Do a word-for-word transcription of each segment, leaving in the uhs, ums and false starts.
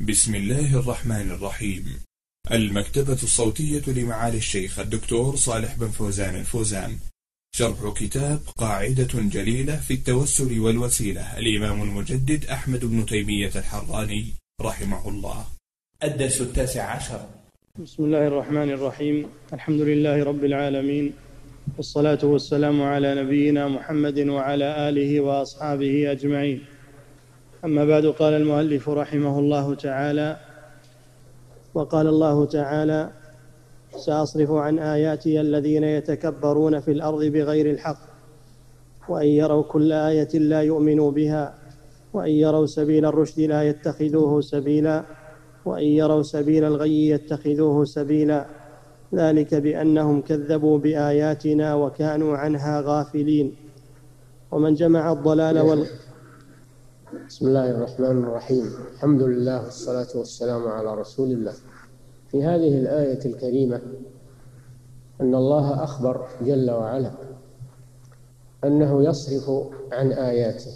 بسم الله الرحمن الرحيم. المكتبة الصوتية لمعالي الشيخ الدكتور صالح بن فوزان الفوزان، شرح كتاب قاعدة جليلة في التوسل والوسيلة، الإمام المجدد أحمد بن تيمية الحراني رحمه الله. الدرس التاسع عشر. بسم الله الرحمن الرحيم. الحمد لله رب العالمين، والصلاة والسلام على نبينا محمد وعلى آله وأصحابه أجمعين. أما بعد، قال المؤلف رحمه الله تعالى: وقال الله تعالى: سأصرف عن آياتي الذين يتكبرون في الأرض بغير الحق وإن يروا كل آية لا يؤمنوا بها وإن يروا سبيل الرشد لا يتخذوه سبيلا وإن يروا سبيل الغي يتخذوه سبيلا ذلك بأنهم كذبوا بآياتنا وكانوا عنها غافلين. ومن جمع الضلال وال بسم الله الرحمن الرحيم. الحمد لله والصلاة والسلام على رسول الله. في هذه الآية الكريمة أن الله أخبر جل وعلا أنه يصرف عن آياته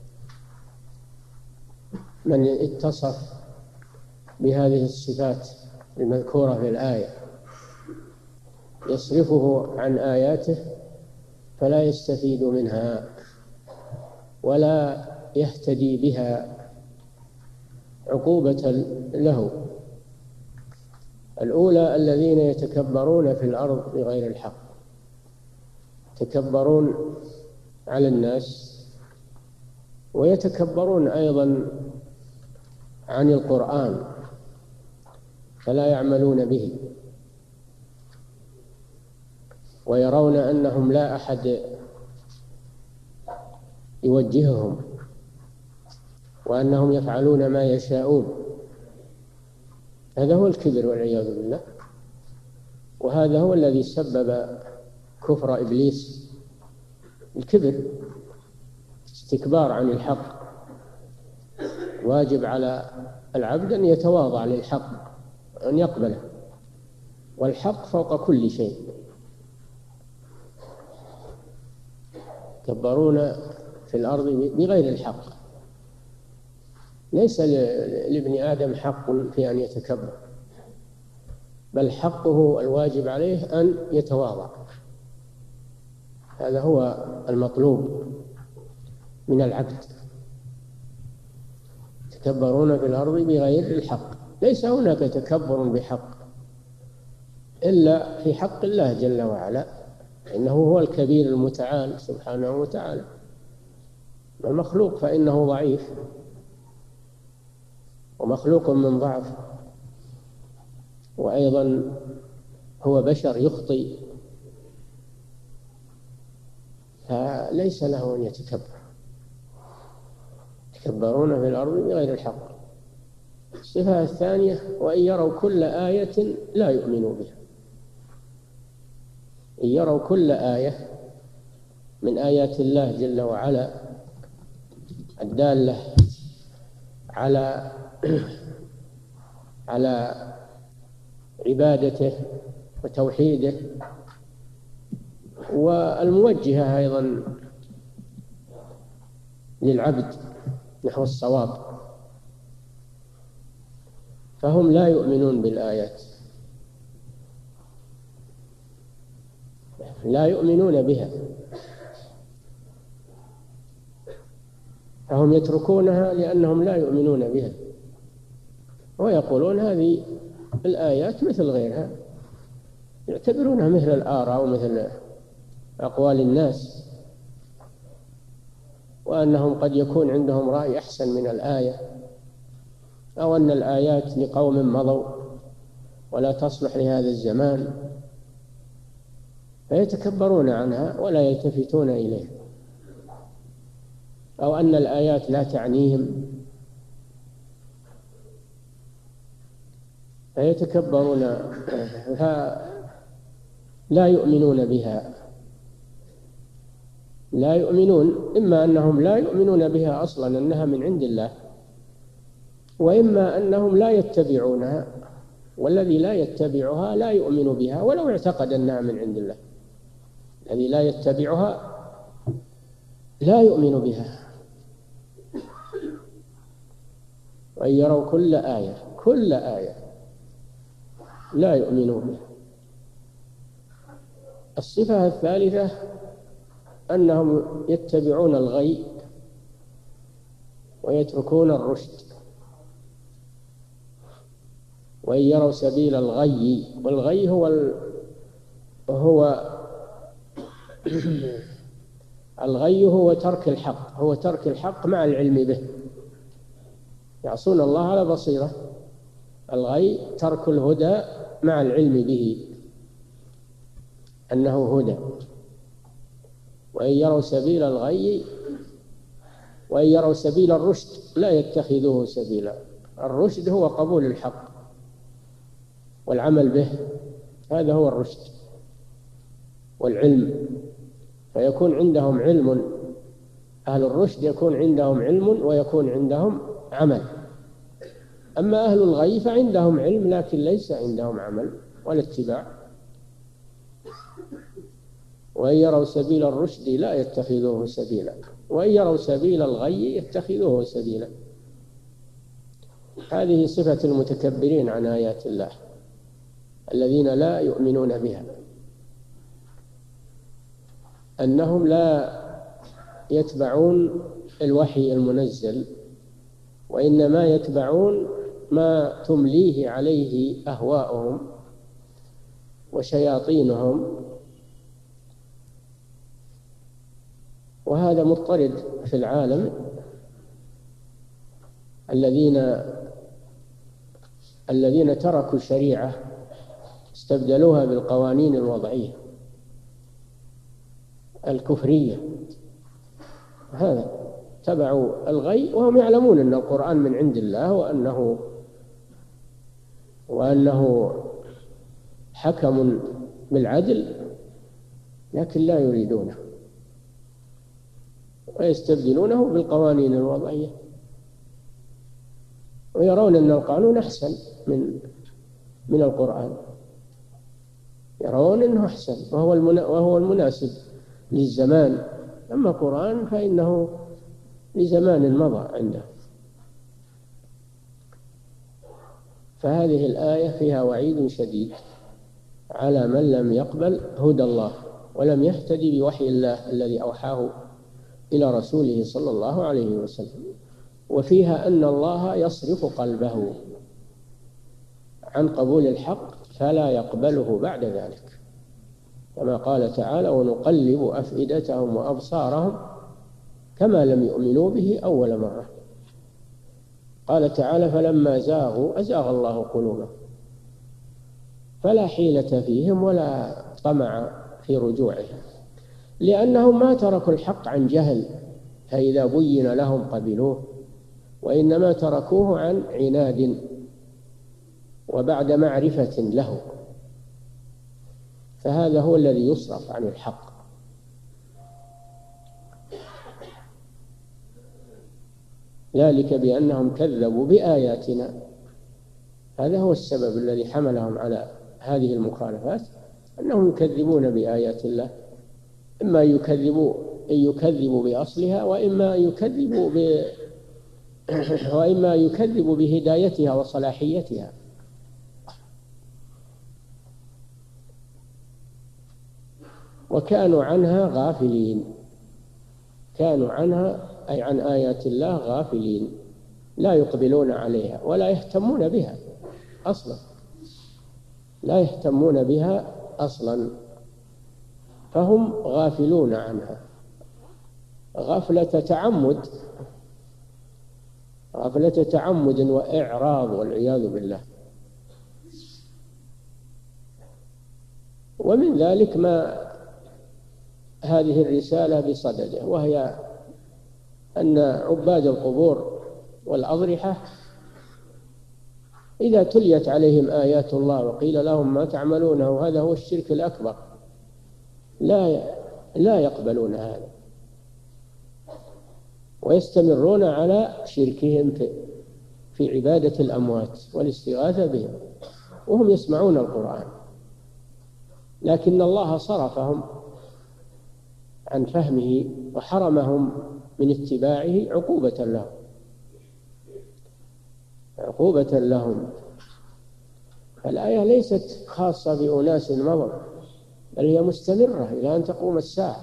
من اتصف بهذه الصفات المذكورة في الآية، يصرفه عن آياته فلا يستفيد منها ولا يهتدي بها عقوبة له. الأولى الذين يتكبرون في الأرض بغير الحق، يتكبرون على الناس ويتكبرون أيضا عن القرآن فلا يعملون به، ويرون أنهم لا أحد يوجههم وأنهم يفعلون ما يشاءون. هذا هو الكبر والعياذ بالله، وهذا هو الذي سبب كفر إبليس، الكبر، استكبار عن الحق. واجب على العبد أن يتواضع للحق، أن يقبله، والحق فوق كل شيء. يتكبرون في الأرض بغير الحق. ليس لابن آدم حق في أن يتكبر، بل حقه الواجب عليه أن يتواضع. هذا هو المطلوب من العبد. يتكبرون في الأرض بغير الحق. ليس هناك تكبر بحق إلا في حق الله جل وعلا، إنه هو الكبير المتعال سبحانه وتعالى. المخلوق فإنه ضعيف، ومخلوق من ضعف، وأيضا هو بشر يخطئ، فليس له أن يتكبر. يتكبرون في الأرض بغير الحق. الصفة الثانية: وإن يروا كل آية لا يؤمنوا بها. إن يروا كل آية من آيات الله جل وعلا الدالة على على عبادته وتوحيده، والموجهة أيضا للعبد نحو الصواب، فهم لا يؤمنون بالآيات، لا يؤمنون بها، فهم يتركونها لأنهم لا يؤمنون بها، ويقولون هذه الآيات مثل غيرها، يعتبرونها مثل الآراء ومثل أقوال الناس، وأنهم قد يكون عندهم رأي أحسن من الآية، أو أن الآيات لقوم مضوا ولا تصلح لهذا الزمان، فيتكبرون عنها ولا يلتفتون إليها، أو أن الآيات لا تعنيهم فيتكبرون، لا يؤمنون بها. لا يؤمنون، إما أنهم لا يؤمنون بها أصلا أنها من عند الله، وإما أنهم لا يتبعونها، والذي لا يتبعها لا يؤمن بها ولو اعتقد أنها من عند الله. الذي لا يتبعها لا يؤمن بها، وإن يروا كل آية كل آية لا يؤمنوا بها. الصفة الثالثة أنهم يتبعون الغي ويتركون الرشد. وإن يروا سبيل الغي، والغي هو ال... هو الغي هو ترك الحق، هو ترك الحق مع العلم به، يعصون الله على بصيرة. الغي ترك الهدى مع العلم به أنه هدى. وإن يروا سبيل الغي وإن يروا سبيل الرشد لا يتخذوه سبيلا. الرشد هو قبول الحق والعمل به، هذا هو الرشد والعلم. فيكون عندهم علم، أهل الرشد يكون عندهم علم ويكون عندهم عمل. أما أهل الغي فعندهم علم لكن ليس عندهم عمل ولا اتباع. وإن يروا سبيل الرشد لا يتخذوه سبيلا وإن يروا سبيل الغي يتخذوه سبيلا. هذه صفة المتكبرين عن آيات الله الذين لا يؤمنون بها، أنهم لا يتبعون الوحي المنزل، وإنما يتبعون ما تمليه عليه أهواؤهم وشياطينهم. وهذا مضطرد في العالم، الذين الذين تركوا الشريعة استبدلوها بالقوانين الوضعية الكفرية. هذا تبعوا الغي وهم يعلمون أن القرآن من عند الله وأنه وأنه حكم بالعدل، لكن لا يريدونه ويستبدلونه بالقوانين الوضعية، ويرون أن القانون أحسن من من القرآن، يرون أنه أحسن وهو وهو المناسب للزمان. أما القرآن فإنه لزمان مضى عنده. فهذه الآية فيها وعيد شديد على من لم يقبل هدى الله ولم يهتدي بوحي الله الذي أوحاه إلى رسوله صلى الله عليه وسلم. وفيها أن الله يصرف قلبه عن قبول الحق فلا يقبله بعد ذلك، كما قال تعالى: ونقلب أفئدتهم وأبصارهم كما لم يؤمنوا به أول مرة. قال تعالى: فلما زاغوا أزاغ الله قلوبهم فلا حيلة فيهم ولا طمع في رجوعهم، لأنهم ما تركوا الحق عن جهل فإذا بين لهم قبلوه، وإنما تركوه عن عناد وبعد معرفة له. فهذا هو الذي يصرف عن الحق. ذلك بأنهم كذبوا بآياتنا، هذا هو السبب الذي حملهم على هذه المخالفات، أنهم يكذبون بآيات الله، إما يكذبوا أن يكذبوا بأصلها، وإما يكذبوا ب... وإما يكذبوا بهدايتها وصلاحيتها. وكانوا عنها غافلين، كانوا عنها أي عن آيات الله غافلين، لا يقبلون عليها ولا يهتمون بها أصلا، لا يهتمون بها أصلا، فهم غافلون عنها غفلة تعمد، غفلة تعمد وإعراض والعياذ بالله. ومن ذلك ما هذه الرسالة بصدده، وهي أن عباد القبور والأضرحة إذا تليت عليهم آيات الله وقيل لهم ما تعملونه هذا هو الشرك الأكبر لا لا يقبلون هذا، ويستمرون على شركهم في في عبادة الأموات والاستغاثة بهم وهم يسمعون القرآن، لكن الله صرفهم عن فهمه وحرمهم من اتباعه عقوبة له. عقوبة لهم. الآية ليست خاصة بأناس مضوا، بل هي مستمرة إلى أن تقوم الساعة.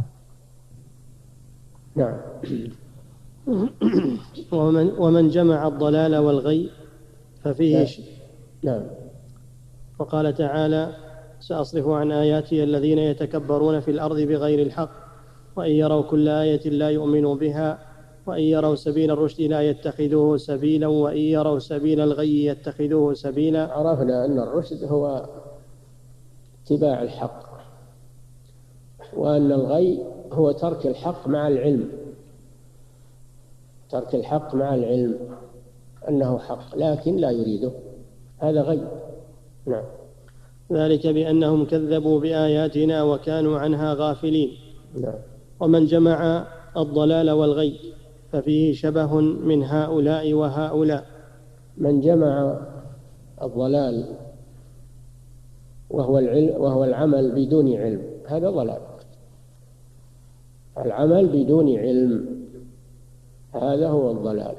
نعم. ومن, ومن جمع الضلال والغي ففيه ش... نعم. وقال تعالى: سأصرف عن آياتي الذين يتكبرون في الأرض بغير الحق وإن يروا كل آية لا يؤمنوا بها وإن يروا سبيل الرشد لا يتخذوه سبيلا وإن يروا سبيل الغي يتخذوه سبيلا. عرفنا أن الرشد هو اتباع الحق، وأن الغي هو ترك الحق مع العلم، ترك الحق مع العلم أنه حق لكن لا يريده، هذا غي. نعم. ذلك بأنهم كذبوا بآياتنا وكانوا عنها غافلين. نعم. ومن جمع الضلال والغي ففيه شبه من هؤلاء وهؤلاء. من جمع الضلال وهو العلم وهو العمل بدون علم، هذا ضلال. العمل بدون علم هذا هو الضلال.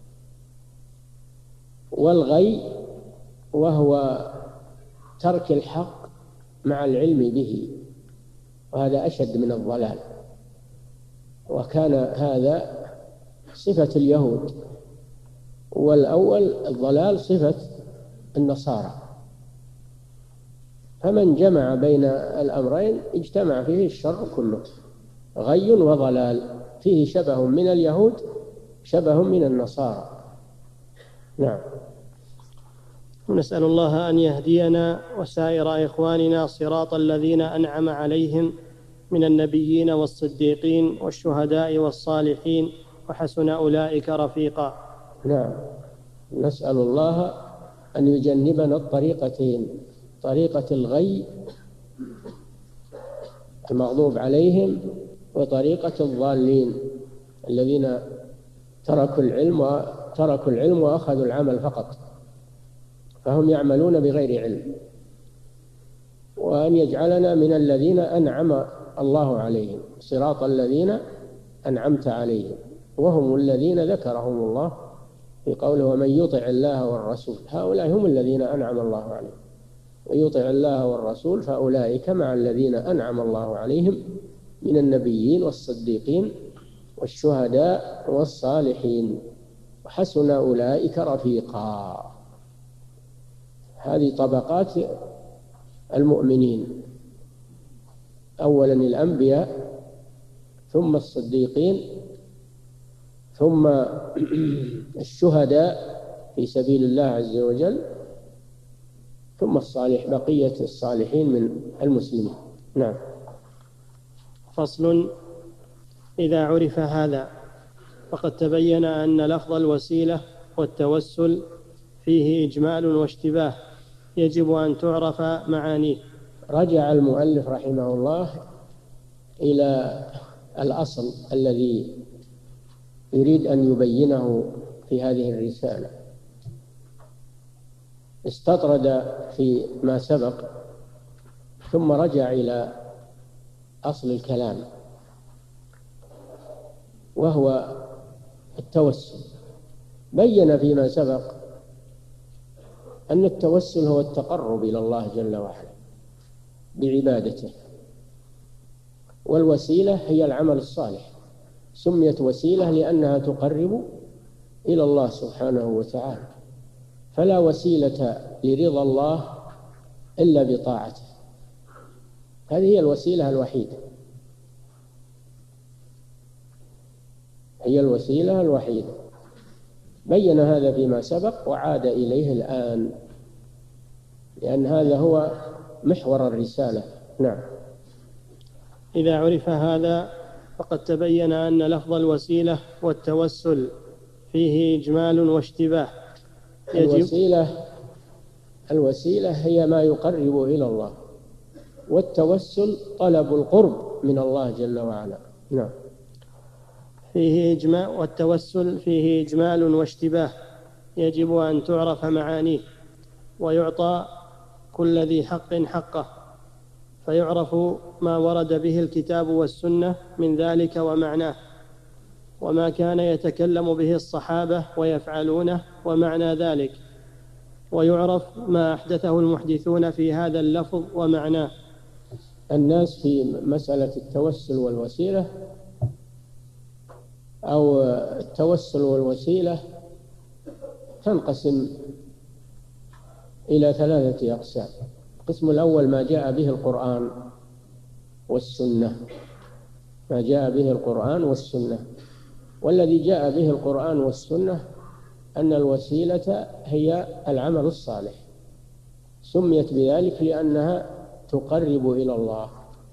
والغي وهو ترك الحق مع العلم به، وهذا أشد من الضلال. وكان هذا صفة اليهود، والأول الضلال صفة النصارى. فمن جمع بين الأمرين اجتمع فيه الشر كله، غي وضلال، فيه شبه من اليهود شبه من النصارى. نعم. ونسأل الله أن يهدينا وسائر إخواننا صراط الذين أنعم عليهم من النبيين والصديقين والشهداء والصالحين وحسن أولئك رفيقا. نعم. نسأل الله أن يجنبنا الطريقتين، طريقة الغي المغضوب عليهم وطريقة الضالين الذين تركوا العلم وتركوا العلم وأخذوا العمل فقط، فهم يعملون بغير علم. وأن يجعلنا من الذين أنعم الله عليهم، صراط الذين أنعمت عليهم، وهم الذين ذكرهم الله في قوله: ومن يطع الله والرسول، هؤلاء هم الذين أنعم الله عليهم. ويطع الله والرسول فأولئك مع الذين أنعم الله عليهم من النبيين والصديقين والشهداء والصالحين وحسن أولئك رفيقا. هذه طبقات المؤمنين: أولا الأنبياء، ثم الصديقين، ثم الشهداء في سبيل الله عز وجل، ثم الصالح بقية الصالحين من المسلمين. نعم. فصل: إذا عرف هذا فقد تبين أن لفظ الوسيلة والتوسل فيه إجمال واشتباه يجب أن تعرف معانيه. رجع المؤلف رحمه الله إلى الأصل الذي يريد أن يبينه في هذه الرسالة. استطرد في ما سبق ثم رجع إلى أصل الكلام، وهو التوسل. بين فيما سبق أن التوسل هو التقرب إلى الله جل وعلا بعبادته، والوسيلة هي العمل الصالح. سميت وسيلة لأنها تقرب إلى الله سبحانه وتعالى، فلا وسيلة لرضا الله إلا بطاعته، هذه هي الوسيلة الوحيدة، هي الوسيلة الوحيدة. بين هذا فيما سبق وعاد إليه الآن، لأن هذا هو محور الرسالة. نعم. إذا عرف هذا فقد تبين أن لفظ الوسيلة والتوسل فيه إجمال واشتباه. الوسيلة الوسيلة هي ما يقرب إلى الله، والتوسل طلب القرب من الله جل وعلا. نعم. فيه إجمال، والتوسل فيه إجمال واشتباه يجب أن تعرف معانيه، ويعطى كل ذي حق حقه، فيعرف ما ورد به الكتاب والسنة من ذلك ومعناه، وما كان يتكلم به الصحابة ويفعلونه ومعنى ذلك، ويعرف ما أحدثه المحدثون في هذا اللفظ ومعناه. الناس في مسألة التوسل والوسيلة أو التوسل والوسيلة تنقسم إلى ثلاثة أقسام. القسم الأول ما جاء به القرآن والسنة، ما جاء به القرآن والسنة. والذي جاء به القرآن والسنة أن الوسيلة هي العمل الصالح، سميت بذلك لأنها تقرب إلى الله،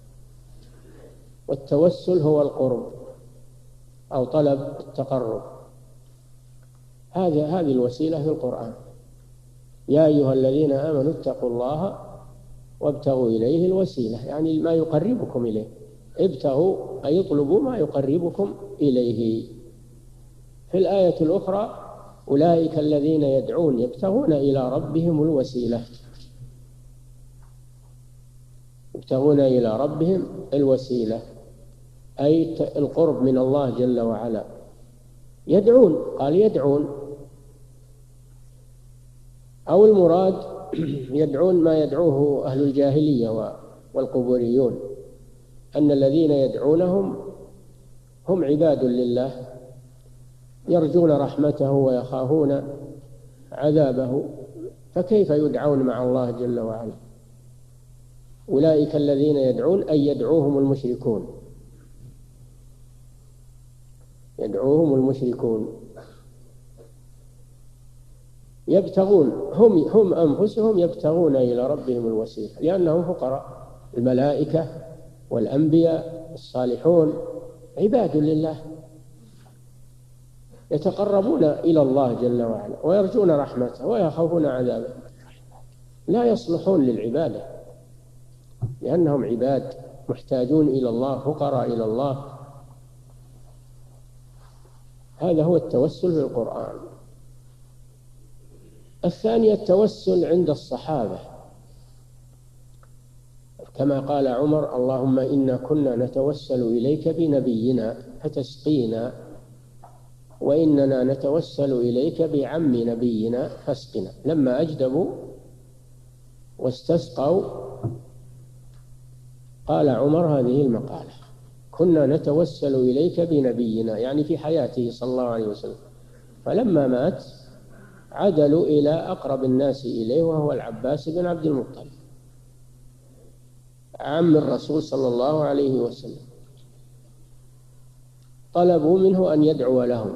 والتوسل هو القرب أو طلب التقرب. هذه هذه الوسيلة في القرآن: يا أيها الذين آمنوا اتقوا الله وابتغوا إليه الوسيلة، يعني ما يقربكم إليه. ابتغوا أي اطلبوا ما يقربكم إليه. في الآية الأخرى: أولئك الذين يدعون يبتغون إلى ربهم الوسيلة، يبتغون إلى ربهم الوسيلة أي القرب من الله جل وعلا. يدعون، قال يدعون، أو المراد يدعون ما يدعوه أهل الجاهلية والقبوريون، أن الذين يدعونهم هم عباد لله يرجون رحمته ويخافون عذابه، فكيف يدعون مع الله جل وعلا؟ أولئك الذين يدعون أي يدعوهم المشركون، يدعوهم المشركون. يبتغون، هم هم أنفسهم يبتغون إلى ربهم الوسيلة لأنهم فقراء. الملائكة والأنبياء الصالحون عباد لله يتقربون إلى الله جل وعلا ويرجون رحمته ويخافون عذابه، لا يصلحون للعبادة لأنهم عباد محتاجون إلى الله، فقراء إلى الله. هذا هو التوسل في القرآن. الثانية التوسل عند الصحابة، كما قال عمر: اللهم إنا كنا نتوسل إليك بنبينا فتسقينا، وإننا نتوسل إليك بعم نبينا فاسقنا. لما أجدبوا واستسقوا قال عمر هذه المقالة: كنا نتوسل إليك بنبينا، يعني في حياته صلى الله عليه وسلم. فلما مات عدلوا إلى أقرب الناس إليه وهو العباس بن عبد المطلب عم الرسول صلى الله عليه وسلم، طلبوا منه أن يدعو لهم.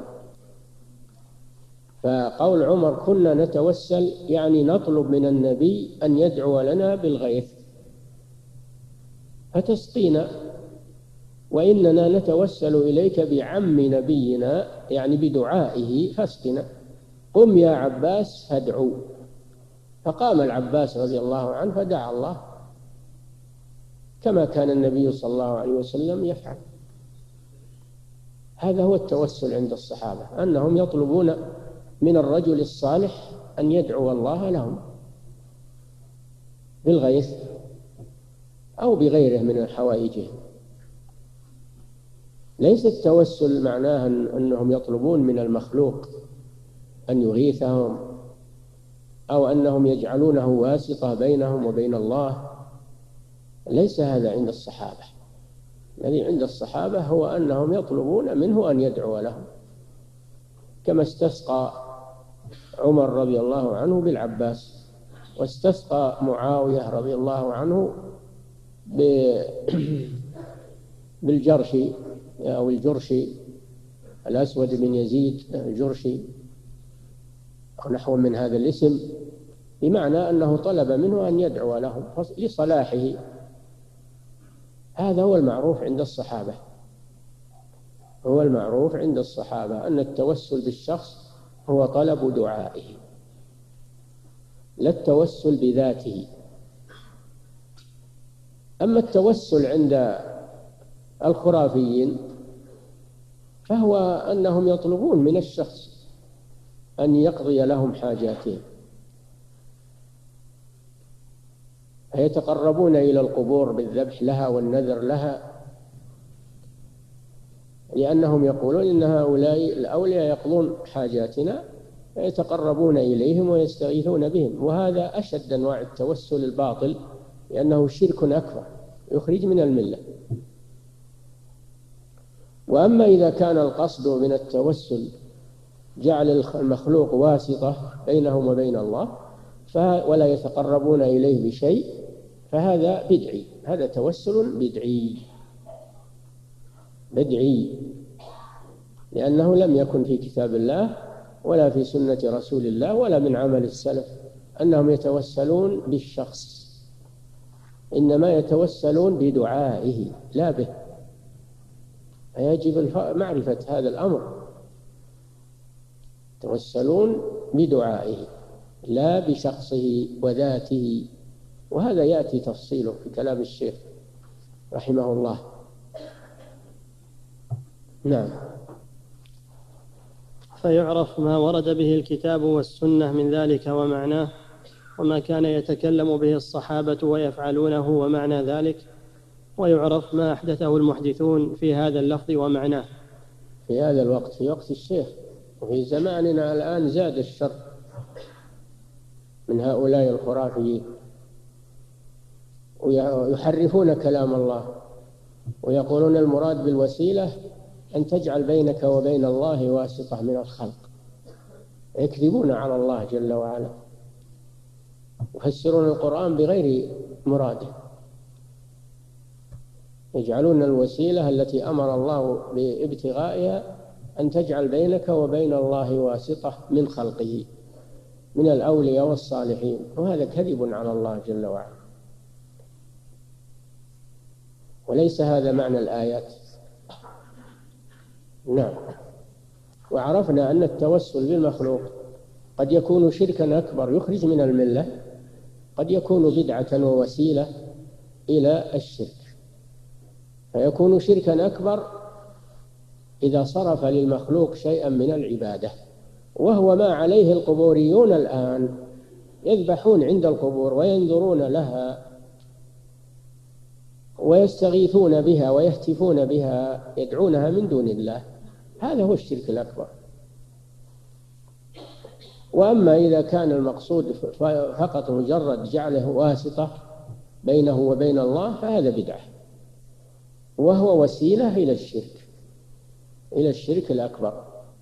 فقول عمر كنا نتوسل يعني نطلب من النبي أن يدعو لنا بالغيث فتسقينا، وإننا نتوسل إليك بعم نبينا يعني بدعائه فاسقنا، قم يا عباس فادعو. فقام العباس رضي الله عنه فدعا الله كما كان النبي صلى الله عليه وسلم يفعل. هذا هو التوسل عند الصحابة، أنهم يطلبون من الرجل الصالح أن يدعو الله لهم بالغيث أو بغيره من حوائجهم. ليس التوسل معناه أنهم يطلبون من المخلوق أن يغيثهم أو أنهم يجعلونه واسطة بينهم وبين الله، ليس هذا عند الصحابة. الذي عند الصحابة هو أنهم يطلبون منه أن يدعو لهم، كما استسقى عمر رضي الله عنه بالعباس، واستسقى معاوية رضي الله عنه بالجرشي أو الجرشي الأسود بن يزيد الجرشي أو نحو من هذا الاسم، بمعنى أنه طلب منه أن يدعو لهم لصلاحه. هذا هو المعروف عند الصحابة، هو المعروف عند الصحابة أن التوسل بالشخص هو طلب دعائه لا التوسل بذاته. أما التوسل عند الخرافيين فهو أنهم يطلبون من الشخص أن يقضي لهم حاجاتهم، فيتقربون إلى القبور بالذبح لها والنذر لها لأنهم يقولون إن هؤلاء الأولياء يقضون حاجاتنا ويتقربون إليهم ويستغيثون بهم، وهذا أشد أنواع التوسل الباطل، لأنه شرك أكبر يخرج من الملة. وأما إذا كان القصد من التوسل جعل المخلوق واسطة بينهم وبين الله ولا يتقربون إليه بشيء، فهذا بدعي، هذا توسل بدعي بدعي لأنه لم يكن في كتاب الله ولا في سنة رسول الله ولا من عمل السلف أنهم يتوسلون بالشخص، إنما يتوسلون بدعائه لا به. فيجب معرفة هذا الأمر، يتوسلون بدعائه لا بشخصه وذاته، وهذا يأتي تفصيله في كلام الشيخ رحمه الله. نعم. فيعرف ما ورد به الكتاب والسنة من ذلك ومعناه، وما كان يتكلم به الصحابة ويفعلونه ومعنى ذلك، ويعرف ما أحدثه المحدثون في هذا اللفظ ومعناه. في هذا الوقت، في وقت الشيخ، وفي زماننا الآن زاد الشر من هؤلاء الخرافيين، ويحرفون كلام الله ويقولون المراد بالوسيلة أن تجعل بينك وبين الله واسطة من الخلق، يكذبون على الله جل وعلا، يفسرون القرآن بغير مراده، يجعلون الوسيلة التي أمر الله بابتغائها أن تجعل بينك وبين الله واسطة من خلقه من الأولياء والصالحين، وهذا كذب على الله جل وعلا، وليس هذا معنى الآيات. نعم. وعرفنا أن التوسل بالمخلوق قد يكون شركا أكبر يخرج من الملة، قد يكون بدعة ووسيلة إلى الشرك، فيكون شركا أكبر إذا صرف للمخلوق شيئا من العبادة، وهو ما عليه القبوريون الآن، يذبحون عند القبور وينذرون لها ويستغيثون بها ويهتفون بها، يدعونها من دون الله، هذا هو الشرك الأكبر. وأما إذا كان المقصود فقط مجرد جعله واسطة بينه وبين الله فهذا بدعة، وهو وسيلة إلى الشرك إلى الشرك الأكبر.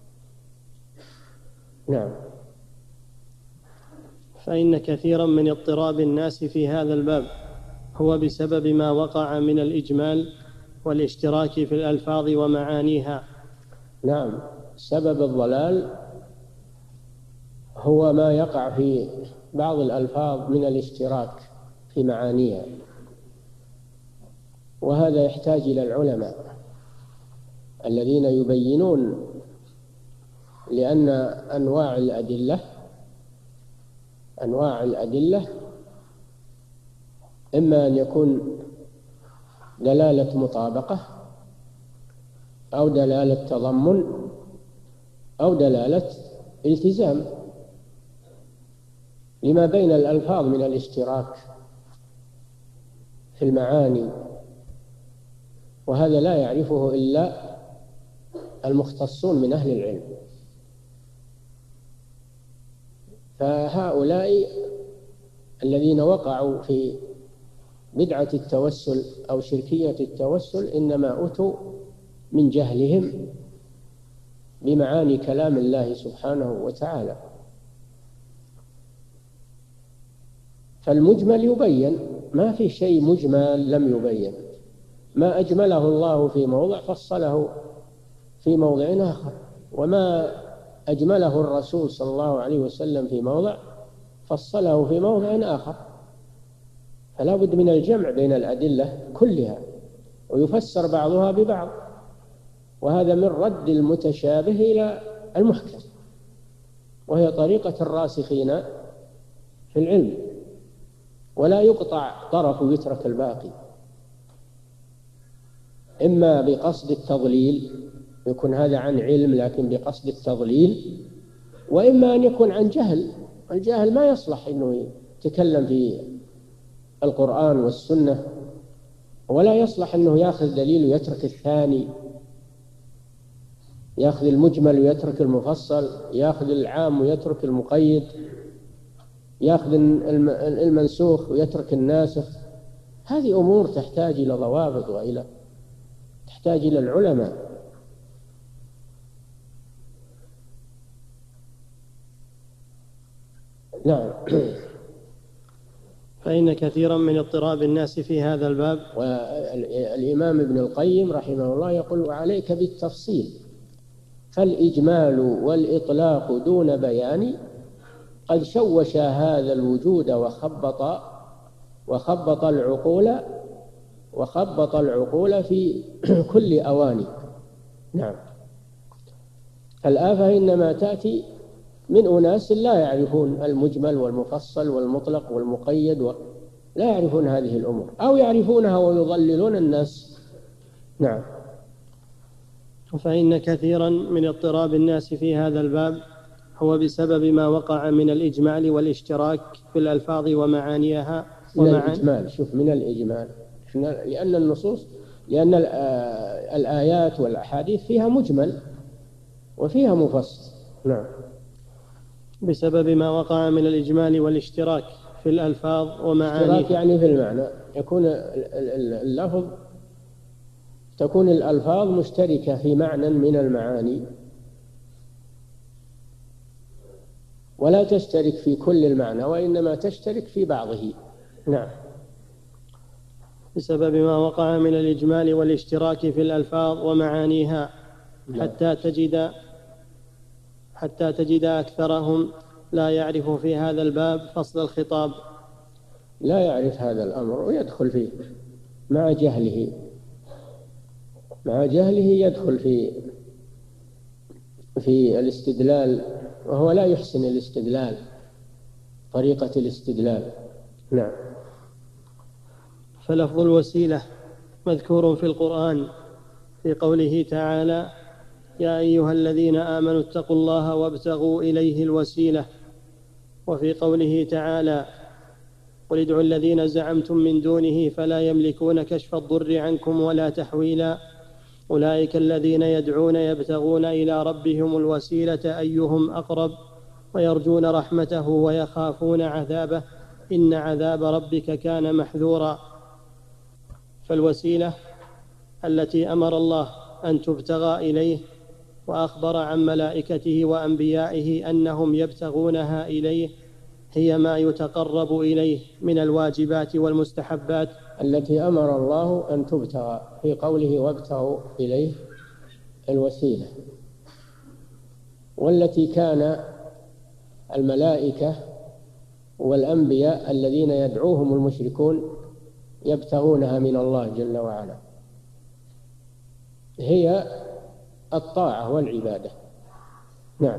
نعم. فإن كثيرا من اضطراب الناس في هذا الباب هو بسبب ما وقع من الإجمال والاشتراك في الألفاظ ومعانيها. نعم. سبب الضلال هو ما يقع في بعض الألفاظ من الاشتراك في معانيها، وهذا يحتاج إلى العلماء الذين يبينون، لأن أنواع الأدلة أنواع الأدلة إما أن يكون دلالة مطابقة أو دلالة تضمن أو دلالة التزام لما بين الألفاظ من الاشتراك في المعاني، وهذا لا يعرفه إلا المختصون من أهل العلم. فهؤلاء الذين وقعوا في بدعة التوسل أو شركية التوسل إنما أتوا من جهلهم بمعاني كلام الله سبحانه وتعالى. فالمجمل يبين، ما في شيء مجمل لم يبين، ما أجمله الله في موضع فصله في موضع آخر، وما أجمله الرسول صلى الله عليه وسلم في موضع فصله في موضع آخر. فلا بد من الجمع بين الأدلة كلها ويفسر بعضها ببعض، وهذا من رد المتشابه إلى المحكم، وهي طريقة الراسخين في العلم، ولا يقطع طرف ويترك الباقي، إما بقصد التضليل يكون هذا عن علم لكن بقصد التضليل، وإما أن يكون عن جهل. الجاهل ما يصلح أنه يتكلم في القرآن والسنة، ولا يصلح أنه يأخذ دليل ويترك الثاني، يأخذ المجمل ويترك المفصل، يأخذ العام ويترك المقيد، يأخذ المنسوخ ويترك الناسخ. هذه أمور تحتاج إلى ضوابط وإلى تحتاج إلى العلماء. نعم. فإن كثيرا من اضطراب الناس في هذا الباب. والإمام ابن القيم رحمه الله يقول: وعليك بالتفصيل، فالإجمال والإطلاق دون بيان قد شوش هذا الوجود وخبط وخبط العقول وخبط العقول في كل أواني. نعم. الآفة إنما تأتي من أناس لا يعرفون المجمل والمفصل والمطلق والمقيد و... لا يعرفون هذه الأمور، أو يعرفونها ويضللون الناس. نعم. فإن كثيرا من اضطراب الناس في هذا الباب هو بسبب ما وقع من الإجمال والاشتراك في الألفاظ ومعانيها. من الإجمال، شوف، من الإجمال، لأن النصوص لأن الآيات والأحاديث فيها مجمل وفيها مفصل. نعم. بسبب ما وقع من الإجمال والاشتراك في الألفاظ ومعانيها. اشتراك يعني في المعنى، يكون اللفظ تكون الألفاظ مشتركة في معنى من المعاني، ولا تشترك في كل المعنى، وإنما تشترك في بعضه. نعم. بسبب ما وقع من الإجمال والاشتراك في الألفاظ ومعانيها، حتى تجد حتى تجد أكثرهم لا يعرف في هذا الباب فصل الخطاب، لا يعرف هذا الأمر ويدخل فيه مع جهله مع جهله يدخل في في الاستدلال، وهو لا يحسن الاستدلال، طريقة الاستدلال. نعم. فلفظ الوسيلة مذكور في القرآن في قوله تعالى: يا أيها الذين آمنوا اتقوا الله وابتغوا إليه الوسيلة، وفي قوله تعالى: قل ادعوا الذين زعمتم من دونه فلا يملكون كشف الضر عنكم ولا تحويلا، أولئك الذين يدعون يبتغون إلى ربهم الوسيلة أيهم أقرب ويرجون رحمته ويخافون عذابه إن عذاب ربك كان محذورا. فالوسيلة التي أمر الله أن تبتغى إليه وأخبر عن ملائكته وأنبيائه أنهم يبتغونها إليه هي ما يتقرب إليه من الواجبات والمستحبات التي أمر الله أن تبتغى في قوله: وابتغوا إليه الوسيلة، والتي كان الملائكة والأنبياء الذين يدعوهم المشركون يبتغونها من الله جل وعلا، هي الطاعة والعبادة. نعم.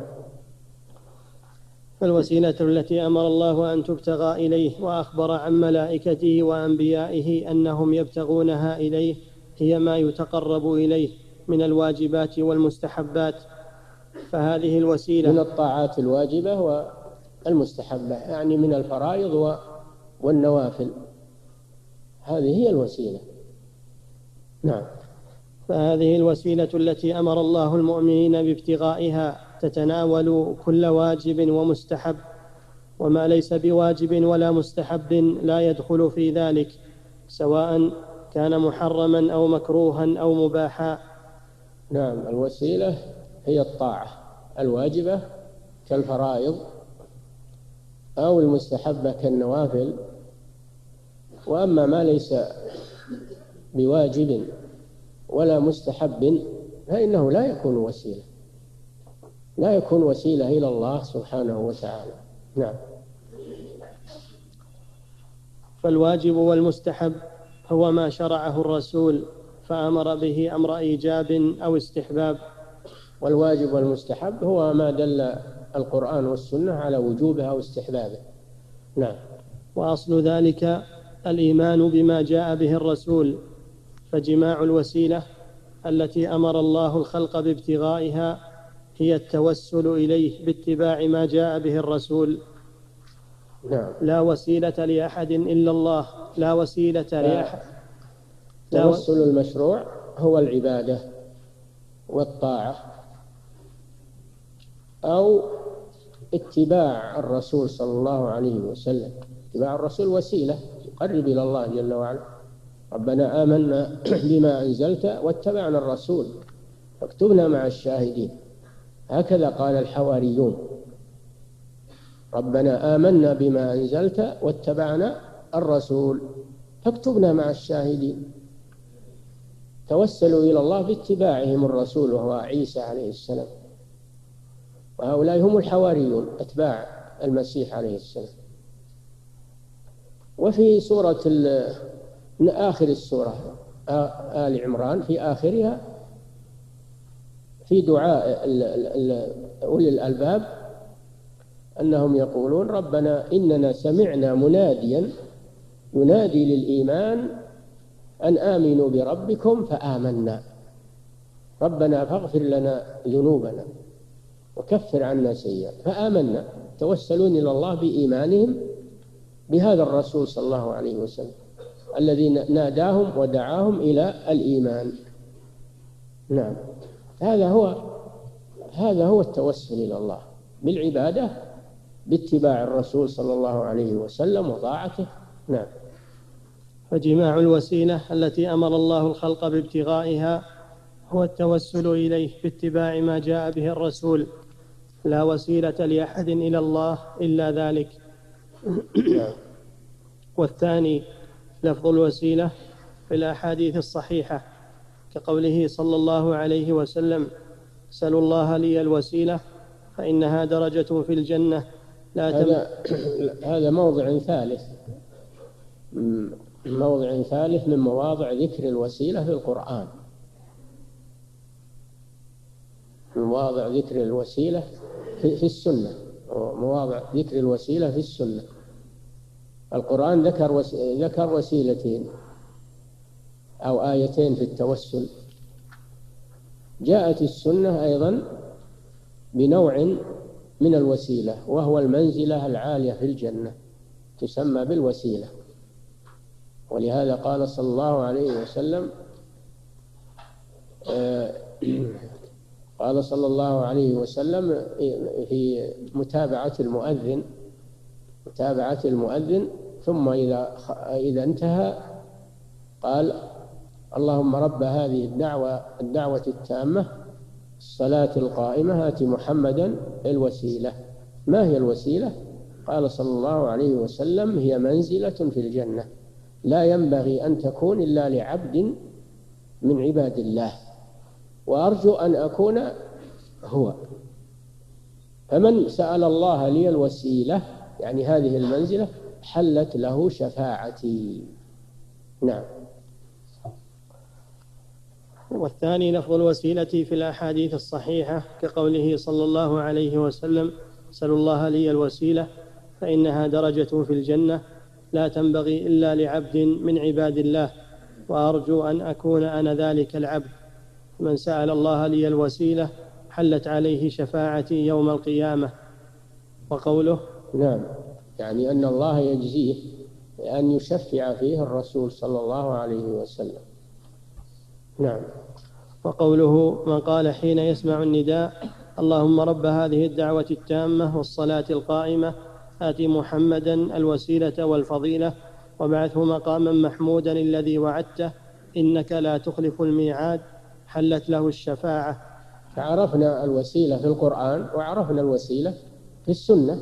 فالوسيلة التي أمر الله أن تبتغى إليه وأخبر عن ملائكته وأنبيائه أنهم يبتغونها إليه هي ما يتقرب إليه من الواجبات والمستحبات. فهذه الوسيلة من الطاعات الواجبة والمستحبة، يعني من الفرائض والنوافل، هذه هي الوسيلة. نعم. فهذه الوسيلة التي أمر الله المؤمنين بابتغائها تتناول كل واجب ومستحب، وما ليس بواجب ولا مستحب لا يدخل في ذلك، سواء كان محرما أو مكروها أو مباحا. نعم. الوسيلة هي الطاعة الواجبة كالفرائض، أو المستحبة كالنوافل. وأما ما ليس بواجب ولا مستحب فإنه لا يكون وسيلة لا يكون وسيلة إلى الله سبحانه وتعالى. نعم. فالواجب والمستحب هو ما شرعه الرسول فأمر به أمر إيجاب أو استحباب. والواجب والمستحب هو ما دل القرآن والسنة على وجوبه أو استحبابه. نعم. وأصل ذلك الإيمان بما جاء به الرسول، فجماع الوسيلة التي أمر الله الخلق بابتغائها هي التوسل إليه باتباع ما جاء به الرسول. نعم. لا وسيلة لأحد إلا الله، لا وسيلة لأحد. التوسل المشروع هو العبادة والطاعة أو اتباع الرسول صلى الله عليه وسلم. اتباع الرسول وسيلة يقرب إلى الله جل وعلا. ربنا آمنا بما أنزلت واتبعنا الرسول فاكتبنا مع الشاهدين. هكذا قال الحواريون: ربنا آمنا بما أنزلت واتبعنا الرسول فاكتبنا مع الشاهدين. توسلوا إلى الله باتباعهم الرسول وهو عيسى عليه السلام، وهؤلاء هم الحواريون أتباع المسيح عليه السلام. وفي سورة آخر السورة آل عمران في آخرها في دعاء أولي الألباب أنهم يقولون: ربنا إننا سمعنا مناديا ينادي للإيمان أن آمنوا بربكم فآمنا ربنا فاغفر لنا ذنوبنا وكفر عنا سيئات فآمنا. توسلون إلى الله بإيمانهم بهذا الرسول صلى الله عليه وسلم الذي ناداهم ودعاهم إلى الإيمان. نعم، هذا هو هذا هو التوسل إلى الله بالعبادة باتباع الرسول صلى الله عليه وسلم وطاعته. نعم. فجماع الوسيلة التي أمر الله الخلق بابتغائها هو التوسل إليه باتباع ما جاء به الرسول، لا وسيلة لأحد إلى الله إلا ذلك. والثاني لفظ الوسيلة في الأحاديث الصحيحة كقوله صلى الله عليه وسلم: سلوا الله لي الوسيلة فإنها درجة في الجنة لا تم... هذا هذا موضع ثالث موضع ثالث من مواضع ذكر الوسيلة في القرآن. من مواضع ذكر الوسيلة في, في السنة، مواضع ذكر الوسيلة في السنة. القرآن ذكر وس... ذكر وسيلتين أو آيتين في التوسل. جاءت السنة أيضا بنوع من الوسيلة وهو المنزلة العالية في الجنة تسمى بالوسيلة. ولهذا قال صلى الله عليه وسلم قال صلى الله عليه وسلم في متابعة المؤذن متابعة المؤذن ثم إذا إذا انتهى قال: اللهم رب هذه الدعوة الدعوة التامة الصلاة القائمة آت محمدا الوسيلة. ما هي الوسيلة؟ قال صلى الله عليه وسلم: هي منزلة في الجنة لا ينبغي أن تكون إلا لعبد من عباد الله، وأرجو أن أكون هو. فمن سأل الله لي الوسيلة يعني هذه المنزلة حلت له شفاعتي. نعم. والثاني لفظ الوسيلة في الأحاديث الصحيحة كقوله صلى الله عليه وسلم: سلوا الله لي الوسيلة فإنها درجة في الجنة لا تنبغي إلا لعبد من عباد الله، وأرجو أن أكون أنا ذلك العبد. من سأل الله لي الوسيلة حلت عليه شفاعتي يوم القيامة. وقوله نعم، يعني أن الله يجزيه بأن يشفع فيه الرسول صلى الله عليه وسلم. نعم. وقوله: من قال حين يسمع النداء: اللهم رب هذه الدعوة التامة والصلاة القائمة آت محمدا الوسيلة والفضيلة وابعثه مقاما محمودا الذي وعدته إنك لا تخلف الميعاد، حلت له الشفاعة. فعرفنا الوسيلة في القرآن وعرفنا الوسيلة في السنة.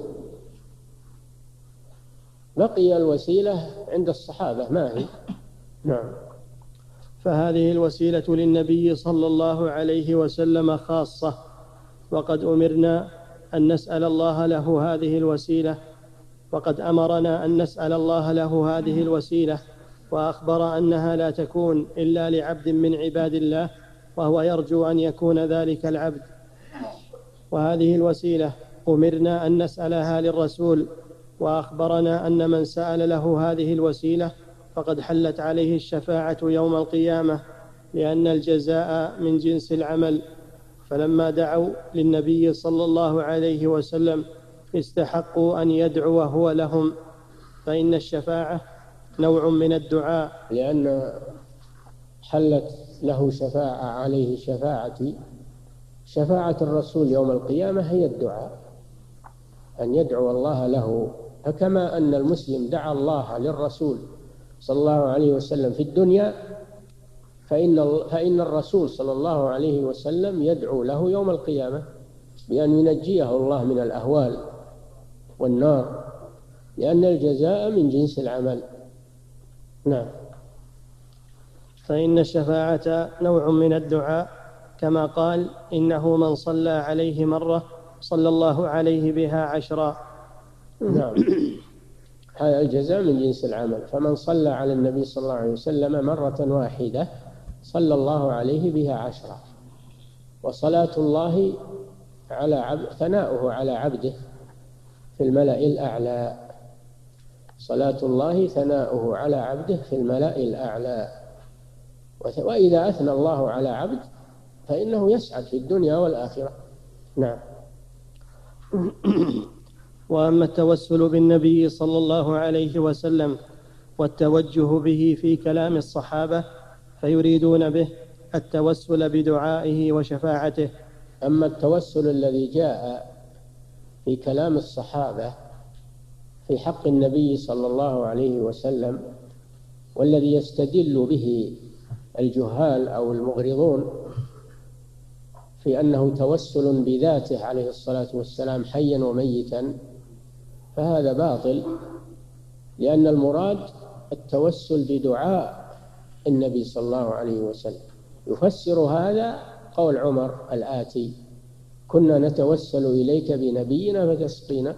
بقي الوسيلة عند الصحابة ما هي؟ نعم. فهذه الوسيلة للنبي صلى الله عليه وسلم خاصة، وقد أمرنا أن نسأل الله له هذه الوسيلة، وقد أمرنا أن نسأل الله له هذه الوسيلة، وأخبر أنها لا تكون إلا لعبد من عباد الله، وهو يرجو أن يكون ذلك العبد. وهذه الوسيلة أمرنا أن نسألها للرسول، وأخبرنا أن من سأل له هذه الوسيلة فقد حلت عليه الشفاعة يوم القيامة، لأن الجزاء من جنس العمل. فلما دعوا للنبي صلى الله عليه وسلم استحقوا أن يدعو هو لهم، فإن الشفاعة نوع من الدعاء، لأن حلت له شفاعة عليه شفاعتي شفاعة الرسول يوم القيامة هي الدعاء، أن يدعو الله له. فكما أن المسلم دعا الله للرسول صلى الله عليه وسلم في الدنيا، فإن فإن الرسول صلى الله عليه وسلم يدعو له يوم القيامة بأن ينجيه الله من الأهوال والنار، لأن الجزاء من جنس العمل. نعم. فإن الشفاعة نوع من الدعاء، كما قال: إنه من صلى عليه مرة صلى الله عليه بها عشرا. نعم. هذا الجزاء من جنس العمل، فمن صلى على النبي صلى الله عليه وسلم مرة واحدة صلى الله عليه بها عشرا. وصلاة الله على عبد ثناؤه على عبده في الملأ الأعلى. صلاة الله ثناؤه على عبده في الملأ الأعلى. وإذا أثنى الله على عبد فإنه يسعد في الدنيا والآخرة. نعم. وأما التوسل بالنبي صلى الله عليه وسلم والتوجه به في كلام الصحابة فيريدون به التوسل بدعائه وشفاعته. أما التوسل الذي جاء في كلام الصحابة في حق النبي صلى الله عليه وسلم، والذي يستدل به الجهال أو المغرضون في أنه توسل بذاته عليه الصلاة والسلام حيا وميتا، فهذا باطل، لأن المراد التوسل بدعاء النبي صلى الله عليه وسلم. يفسر هذا قول عمر الآتي: كنا نتوسل إليك بنبينا فتسقينا،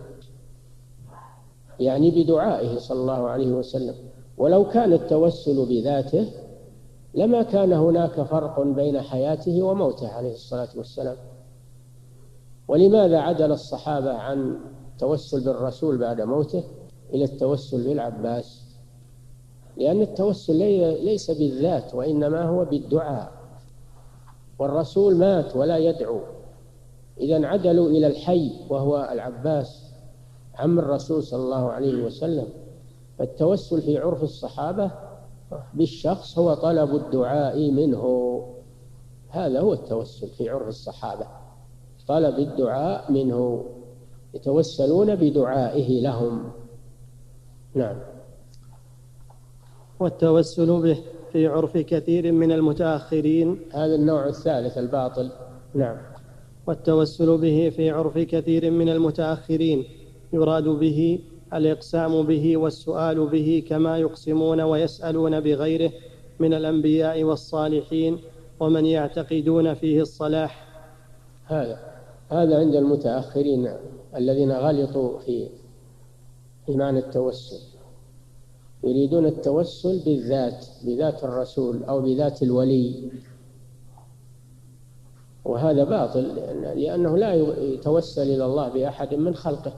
يعني بدعائه صلى الله عليه وسلم. ولو كان التوسل بذاته لما كان هناك فرق بين حياته وموته عليه الصلاة والسلام. ولماذا عدل الصحابة عن التوسل بالرسول بعد موته إلى التوسل بالعباس؟ لأن التوسل ليس بالذات، وإنما هو بالدعاء، والرسول مات ولا يدعو. إذن عدلوا إلى الحي وهو العباس عم الرسول صلى الله عليه وسلم. فالتوسل في عرف الصحابة بالشخص هو طلب الدعاء منه، هذا هو التوسل في عرف الصحابة، طلب الدعاء منه، يتوسلون بدعائه لهم. نعم. والتوسل به في عرف كثير من المتأخرين، هذا النوع الثالث الباطل. نعم. والتوسل به في عرف كثير من المتأخرين يراد به الإقسام به والسؤال به، كما يقسمون ويسألون بغيره من الأنبياء والصالحين ومن يعتقدون فيه الصلاح. هذا هذا عند المتأخرين الذين غلطوا في في معنى التوسل، يريدون التوسل بالذات، بذات الرسول أو بذات الولي، وهذا باطل، لأنه لا يتوسل إلى الله بأحد من خلقه،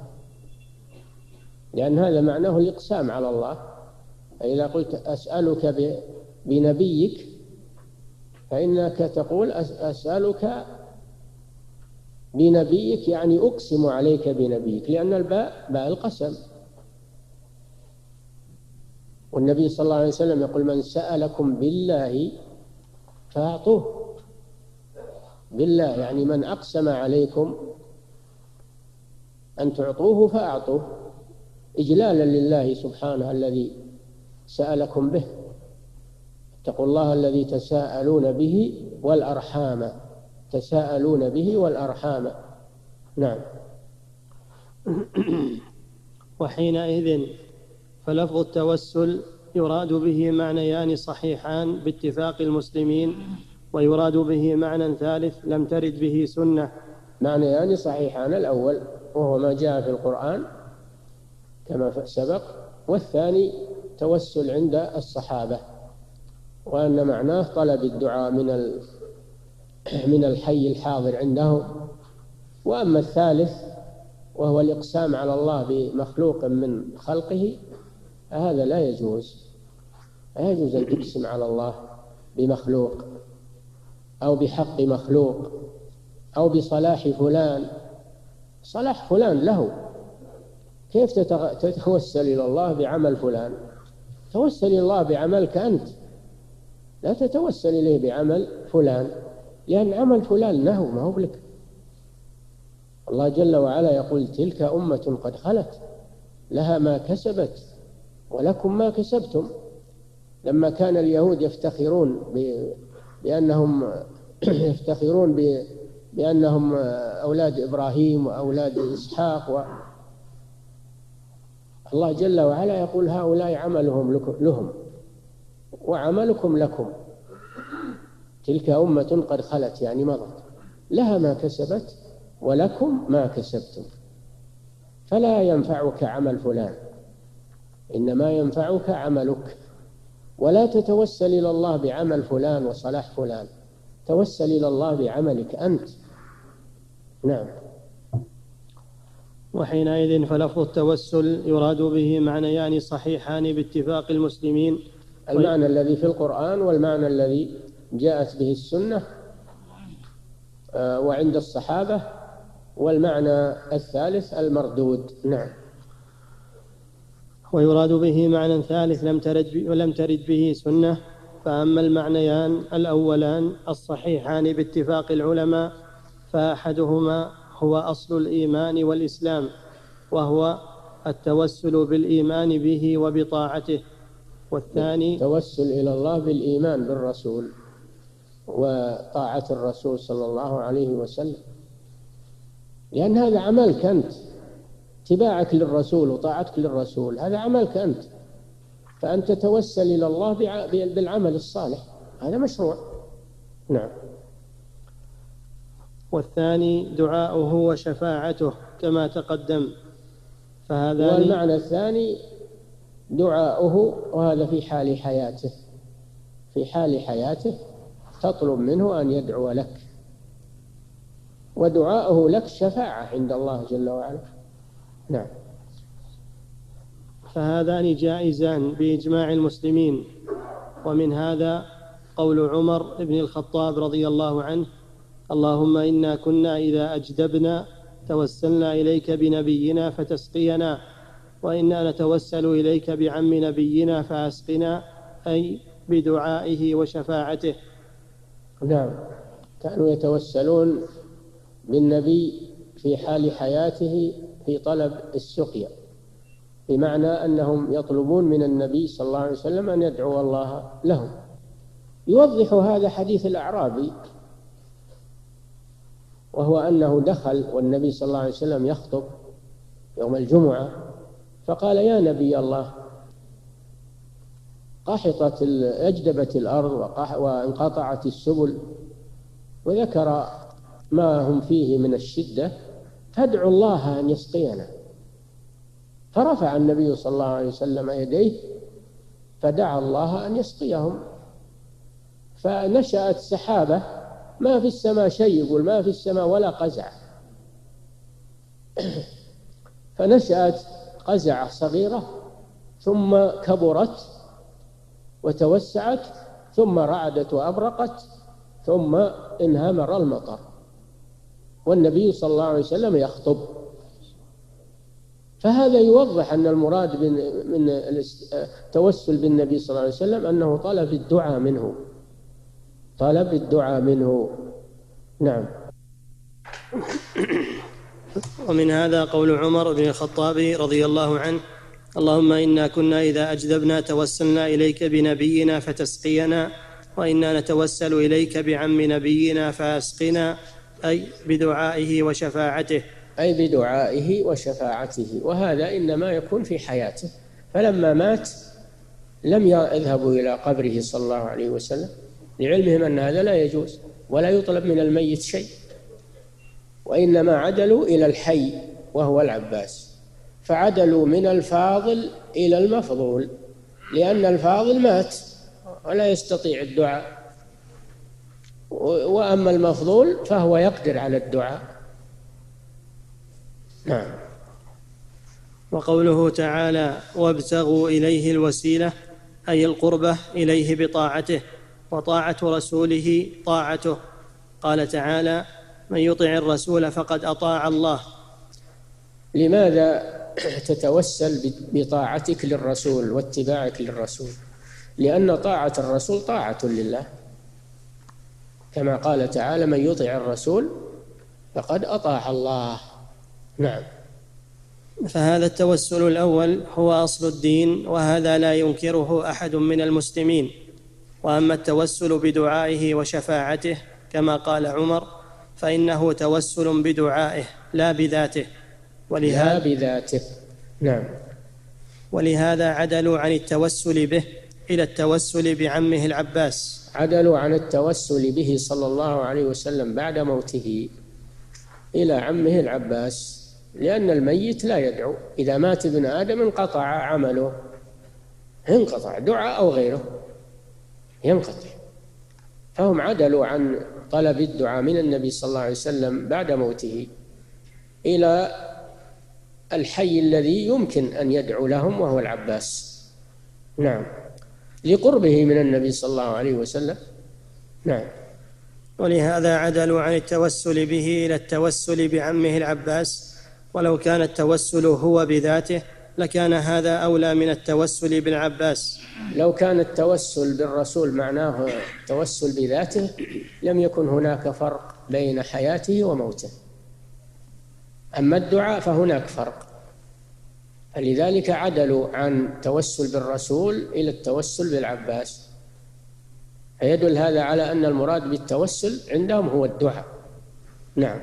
لأن هذا معناه الإقسام على الله. فإذا قلت أسألك بنبيك فإنك تقول أسألك بنبيك، يعني أقسم عليك بنبيك، لأن الباء باء القسم. والنبي صلى الله عليه وسلم يقول: من سألكم بالله فأعطوه. بالله يعني من أقسم عليكم أن تعطوه فأعطوه، إجلالا لله سبحانه الذي سألكم به. اتقوا الله الذي تساءلون به والأرحام، تساءلون به والأرحام. نعم. وحينئذ فلفظ التوسل يراد به معنيان صحيحان باتفاق المسلمين، ويراد به معنى ثالث لم ترد به سنة. معنيان صحيحان: الأول وهو ما جاء في القرآن كما سبق، والثاني توسل عند الصحابة، وأن معناه طلب الدعاء من من الحي الحاضر عندهم. وأما الثالث وهو الإقسام على الله بمخلوق من خلقه، هذا لا يجوز، لا يجوز أن تقسم على الله بمخلوق أو بحق مخلوق أو بصلاح فلان. صلاح فلان له، كيف تتوسل إلى الله بعمل فلان؟ توسل إلى الله بعملك أنت، لا تتوسل إليه بعمل فلان، لأن عمل فلان له، ما هو لك. الله جل وعلا يقول تلك أمة قد خلت لها ما كسبت ولكم ما كسبتم. لما كان اليهود يفتخرون بأنهم يفتخرون بأنهم أولاد إبراهيم وأولاد إسحاق و... الله جل وعلا يقول هؤلاء عملهم لهم وعملكم لكم. تلك أمة قد خلت يعني مضت لها ما كسبت ولكم ما كسبتم. فلا ينفعك عمل فلان، إنما ينفعك عملك. ولا تتوسل إلى الله بعمل فلان وصلاح فلان، توسل إلى الله بعملك أنت. نعم. وحينئذ فلفظ التوسل يراد به معنيان صحيحان باتفاق المسلمين. المعنى الذي في القرآن والمعنى الذي جاءت به السنة وعند الصحابة، والمعنى الثالث المردود. نعم. ويراد به معنى ثالث لم ترد ولم ترد به سنة. فأما المعنيان الأولان الصحيحان باتفاق العلماء فأحدهما هو أصل الإيمان والإسلام، وهو التوسل بالإيمان به وبطاعته. والثاني التوسل إلى الله بالإيمان بالرسول وطاعة الرسول صلى الله عليه وسلم، لأن هذا عملك أنت، اتباعك للرسول وطاعتك للرسول هذا عملك أنت، فأنت توسل إلى الله بالعمل الصالح، هذا مشروع. نعم. والثاني دعاؤه وشفاعته كما تقدم. فهذا والمعنى الثاني دعاؤه، وهذا في حال حياته، في حال حياته تطلب منه أن يدعو لك، ودعاؤه لك شفاعة عند الله جل وعلا. نعم. فهذان جائزان بإجماع المسلمين. ومن هذا قول عمر بن الخطاب رضي الله عنه: اللهم إنا كنا إذا أجدبنا توسلنا إليك بنبينا فتسقينا، وإنا نتوسل إليك بعم نبينا فأسقنا، أي بدعائه وشفاعته. نعم. كانوا يتوسلون بالنبي في حال حياته في طلب السقيا، بمعنى أنهم يطلبون من النبي صلى الله عليه وسلم أن يدعو الله لهم. يوضح هذا حديث الأعرابي، وهو أنه دخل والنبي صلى الله عليه وسلم يخطب يوم الجمعة، فقال: يا نبي الله، قحطت أجدبت الأرض وانقطعت السبل، وذكر ما هم فيه من الشدة، فادعوا الله أن يسقينا. فرفع النبي صلى الله عليه وسلم يديه فدعا الله أن يسقيهم، فنشأت سحابة ما في السماء شيء، يقول ما في السماء ولا قزع، فنشأت قزعة صغيرة ثم كبرت وتوسعت ثم رعدت وأبرقت ثم انهمر المطر والنبي صلى الله عليه وسلم يخطب. فهذا يوضح أن المراد من التوسل بالنبي صلى الله عليه وسلم أنه طلب الدعاء منه، طلب الدعاء منه. نعم. ومن هذا قول عمر بن الخطاب رضي الله عنه: اللهم إنا كنا إذا أجدبنا توسلنا إليك بنبينا فتسقينا، وإنا نتوسل إليك بعم نبينا فأسقنا، أي بدعائه وشفاعته. أي بدعائه وشفاعته. وهذا إنما يكون في حياته، فلما مات لم يذهبوا إلى قبره صلى الله عليه وسلم، لعلمهم أن هذا لا يجوز ولا يطلب من الميت شيء، وإنما عدلوا إلى الحي وهو العباس، فعدلوا من الفاضل إلى المفضول، لأن الفاضل مات ولا يستطيع الدعاء، وأما المفضول فهو يقدر على الدعاء. نعم. وقوله تعالى: وابتغوا إليه الوسيلة، أي القربة إليه بطاعته، وطاعة رسوله طاعته. قال تعالى: من يطع الرسول فقد أطاع الله. لماذا تتوسل بطاعتك للرسول واتباعك للرسول؟ لأن طاعة الرسول طاعة لله، كما قال تعالى: من يطع الرسول فقد أطاع الله. نعم. فهذا التوسل الأول هو أصل الدين، وهذا لا ينكره أحد من المسلمين. وأما التوسل بدعائه وشفاعته كما قال عمر فإنه توسل بدعائه لا بذاته، ولهذا لا بذاته. نعم. ولهذا عدلوا عن التوسل به إلى التوسل بعمه العباس. عدلوا عن التوسل به صلى الله عليه وسلم بعد موته إلى عمه العباس، لأن الميت لا يدعو. إذا مات ابن آدم انقطع عمله، انقطع دعاء أو غيره ينقطع. فهم عدلوا عن طلب الدعاء من النبي صلى الله عليه وسلم بعد موته إلى الحي الذي يمكن أن يدعو لهم وهو العباس. نعم، لقربه من النبي صلى الله عليه وسلم. نعم. ولهذا عدلوا عن التوسل به إلى التوسل بعمه العباس، ولو كان التوسل هو بذاته لكان هذا أولى من التوسل بالعباس. لو كان التوسل بالرسول معناه التوسل بذاته لم يكن هناك فرق بين حياته وموته. أما الدعاء فهناك فرق، فلذلك عدلوا عن التوسل بالرسول إلى التوسل بالعباس. فيدل هذا على أن المراد بالتوسل عندهم هو الدعاء. نعم،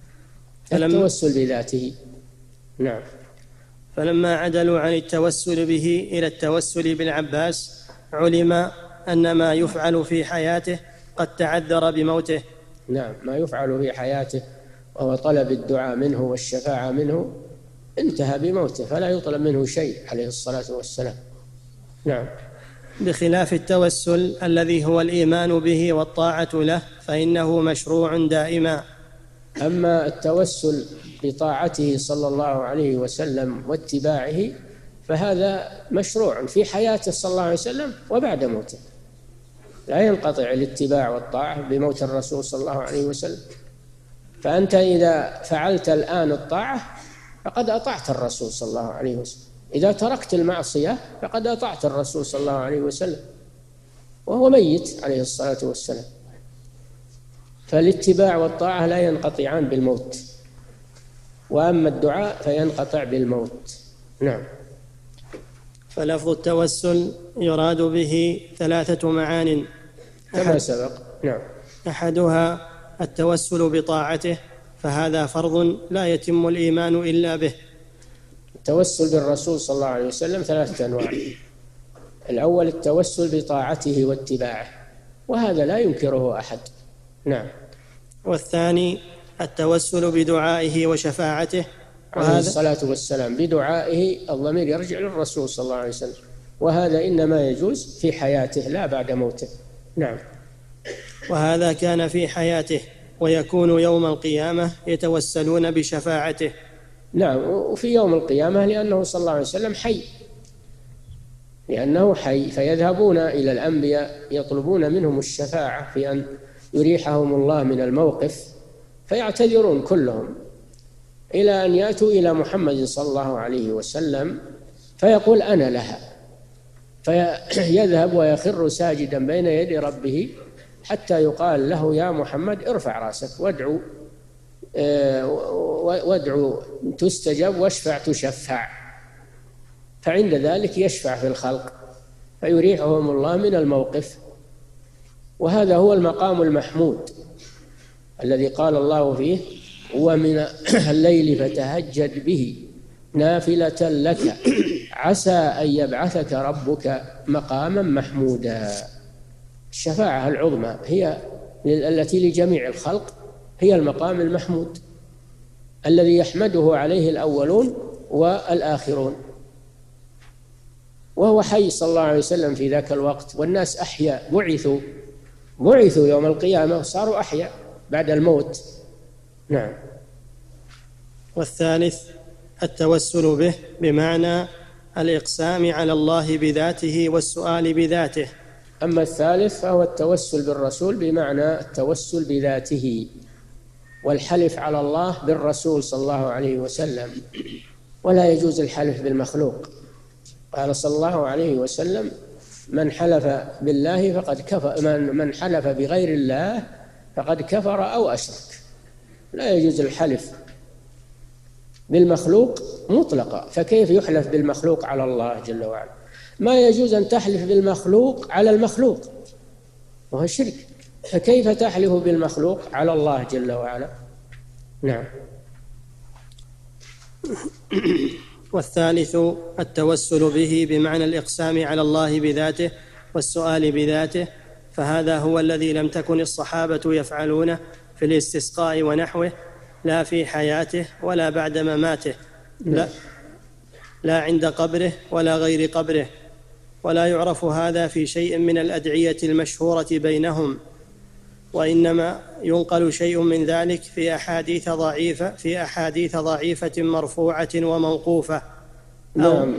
التوسل بذاته. نعم. فلما عدلوا عن التوسل به إلى التوسل بالعباس علم أن ما يفعل في حياته قد تعذر بموته. نعم، ما يفعل في حياته وهو طلب الدعاء منه والشفاعة منه انتهى بموته، فلا يطلب منه شيء عليه الصلاة والسلام. نعم. بخلاف التوسل الذي هو الإيمان به والطاعة له فإنه مشروع دائما. أما التوسل بطاعته صلى الله عليه وسلم واتباعه فهذا مشروع في حياته صلى الله عليه وسلم وبعد موته، لا ينقطع الاتباع والطاعة بموت الرسول صلى الله عليه وسلم. فأنت إذا فعلت الآن الطاعة فقد أطعت الرسول صلى الله عليه وسلم، إذا تركت المعصية فقد أطعت الرسول صلى الله عليه وسلم وهو ميت عليه الصلاة والسلام. فالاتباع والطاعة لا ينقطعان بالموت، وأما الدعاء فينقطع بالموت. نعم. فلفظ التوسل يراد به ثلاثة معان كما سبق. نعم. أحدها التوسل بطاعته، فهذا فرض لا يتم الإيمان إلا به. التوسل بالرسول صلى الله عليه وسلم ثلاثة أنواع. الأول التوسل بطاعته واتباعه، وهذا لا ينكره أحد. نعم. والثاني التوسل بدعائه وشفاعته، عليه الصلاة والسلام. بدعائه الضمير يرجع للرسول صلى الله عليه وسلم، وهذا إنما يجوز في حياته لا بعد موته. نعم. وهذا كان في حياته، ويكون يوم القيامة يتوسلون بشفاعته. نعم، وفي يوم القيامة لأنه صلى الله عليه وسلم حي، لأنه حي فيذهبون إلى الأنبياء يطلبون منهم الشفاعة في أن يريحهم الله من الموقف، فيعتذرون كلهم إلى أن يأتوا إلى محمد صلى الله عليه وسلم فيقول أنا لها، فيذهب ويخر ساجدا بين يدي ربه حتى يقال له يا محمد ارفع رأسك وادعو وادعو تستجب واشفع تشفع. فعند ذلك يشفع في الخلق فيريحهم الله من الموقف. وهذا هو المقام المحمود الذي قال الله فيه ومن الليل فتهجد به نافلة لك عسى أن يبعثك ربك مقاما محمودا. الشفاعة العظمى هي التي لجميع الخلق، هي المقام المحمود الذي يحمده عليه الأولون والآخرون. وهو حي صلى الله عليه وسلم في ذاك الوقت، والناس أحياء، بعثوا بعثوا يوم القيامة وصاروا أحياء بعد الموت. نعم. والثالث التوسل به بمعنى الإقسام على الله بذاته والسؤال بذاته. أما الثالث فهو التوسل بالرسول بمعنى التوسل بذاته والحلف على الله بالرسول صلى الله عليه وسلم، ولا يجوز الحلف بالمخلوق. قال صلى الله عليه وسلم من حلف بالله فقد كفر، من من حلف بغير الله فقد كفر أو أشرك. لا يجوز الحلف بالمخلوق مطلقا، فكيف يحلف بالمخلوق على الله جل وعلا؟ ما يجوز أن تحلف بالمخلوق على المخلوق، وهو شرك، فكيف تحلف بالمخلوق على الله جل وعلا؟ نعم. والثالث التوسل به بمعنى الإقسام على الله بذاته والسؤال بذاته، فهذا هو الذي لم تكن الصحابة يفعلونه في الاستسقاء ونحوه، لا في حياته ولا بعد مماته، لا, لا عند قبره ولا غير قبره، ولا يعرف هذا في شيء من الأدعية المشهورة بينهم، وإنما ينقل شيء من ذلك في أحاديث ضعيفة في أحاديث ضعيفة مرفوعة وموقوفة. نعم.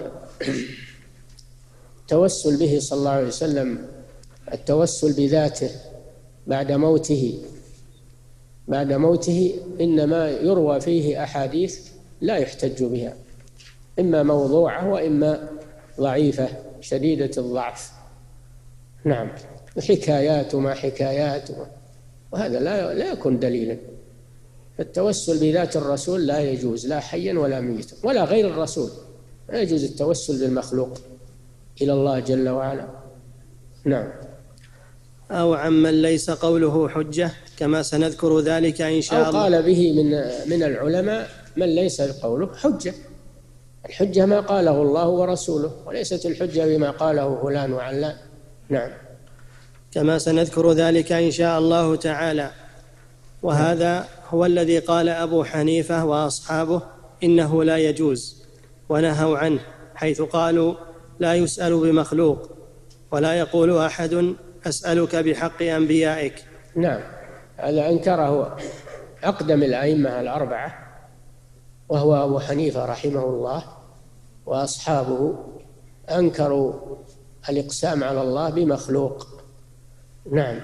التوسل به صلى الله عليه وسلم، التوسل بذاته بعد موته بعد موته إنما يروى فيه أحاديث لا يحتج بها، إما موضوعة وإما ضعيفة شديدة الضعف. نعم. حكايات وما حكايات، وهذا لا لا يكون دليلا. التوسل بذات الرسول لا يجوز، لا حيا ولا ميتا ولا غير الرسول، لا يجوز التوسل بالمخلوق إلى الله جل وعلا. نعم. أو عمن ليس قوله حجة، كما سنذكر ذلك إن شاء الله. أو قال به من من العلماء من ليس قوله حجة. الحجة ما قاله الله ورسوله، وليست الحجة بما قاله فلان وعلان. نعم. كما سنذكر ذلك إن شاء الله تعالى. وهذا هو الذي قال أبو حنيفة وأصحابه إنه لا يجوز، ونهوا عنه، حيث قالوا لا يسأل بمخلوق، ولا يقول أحد أسألك بحق أنبيائك. نعم. هذا أنكره أقدم الأئمة الأربعة، وهو أبو حنيفة رحمه الله وأصحابه، أنكروا الإقسام على الله بمخلوق. نعم.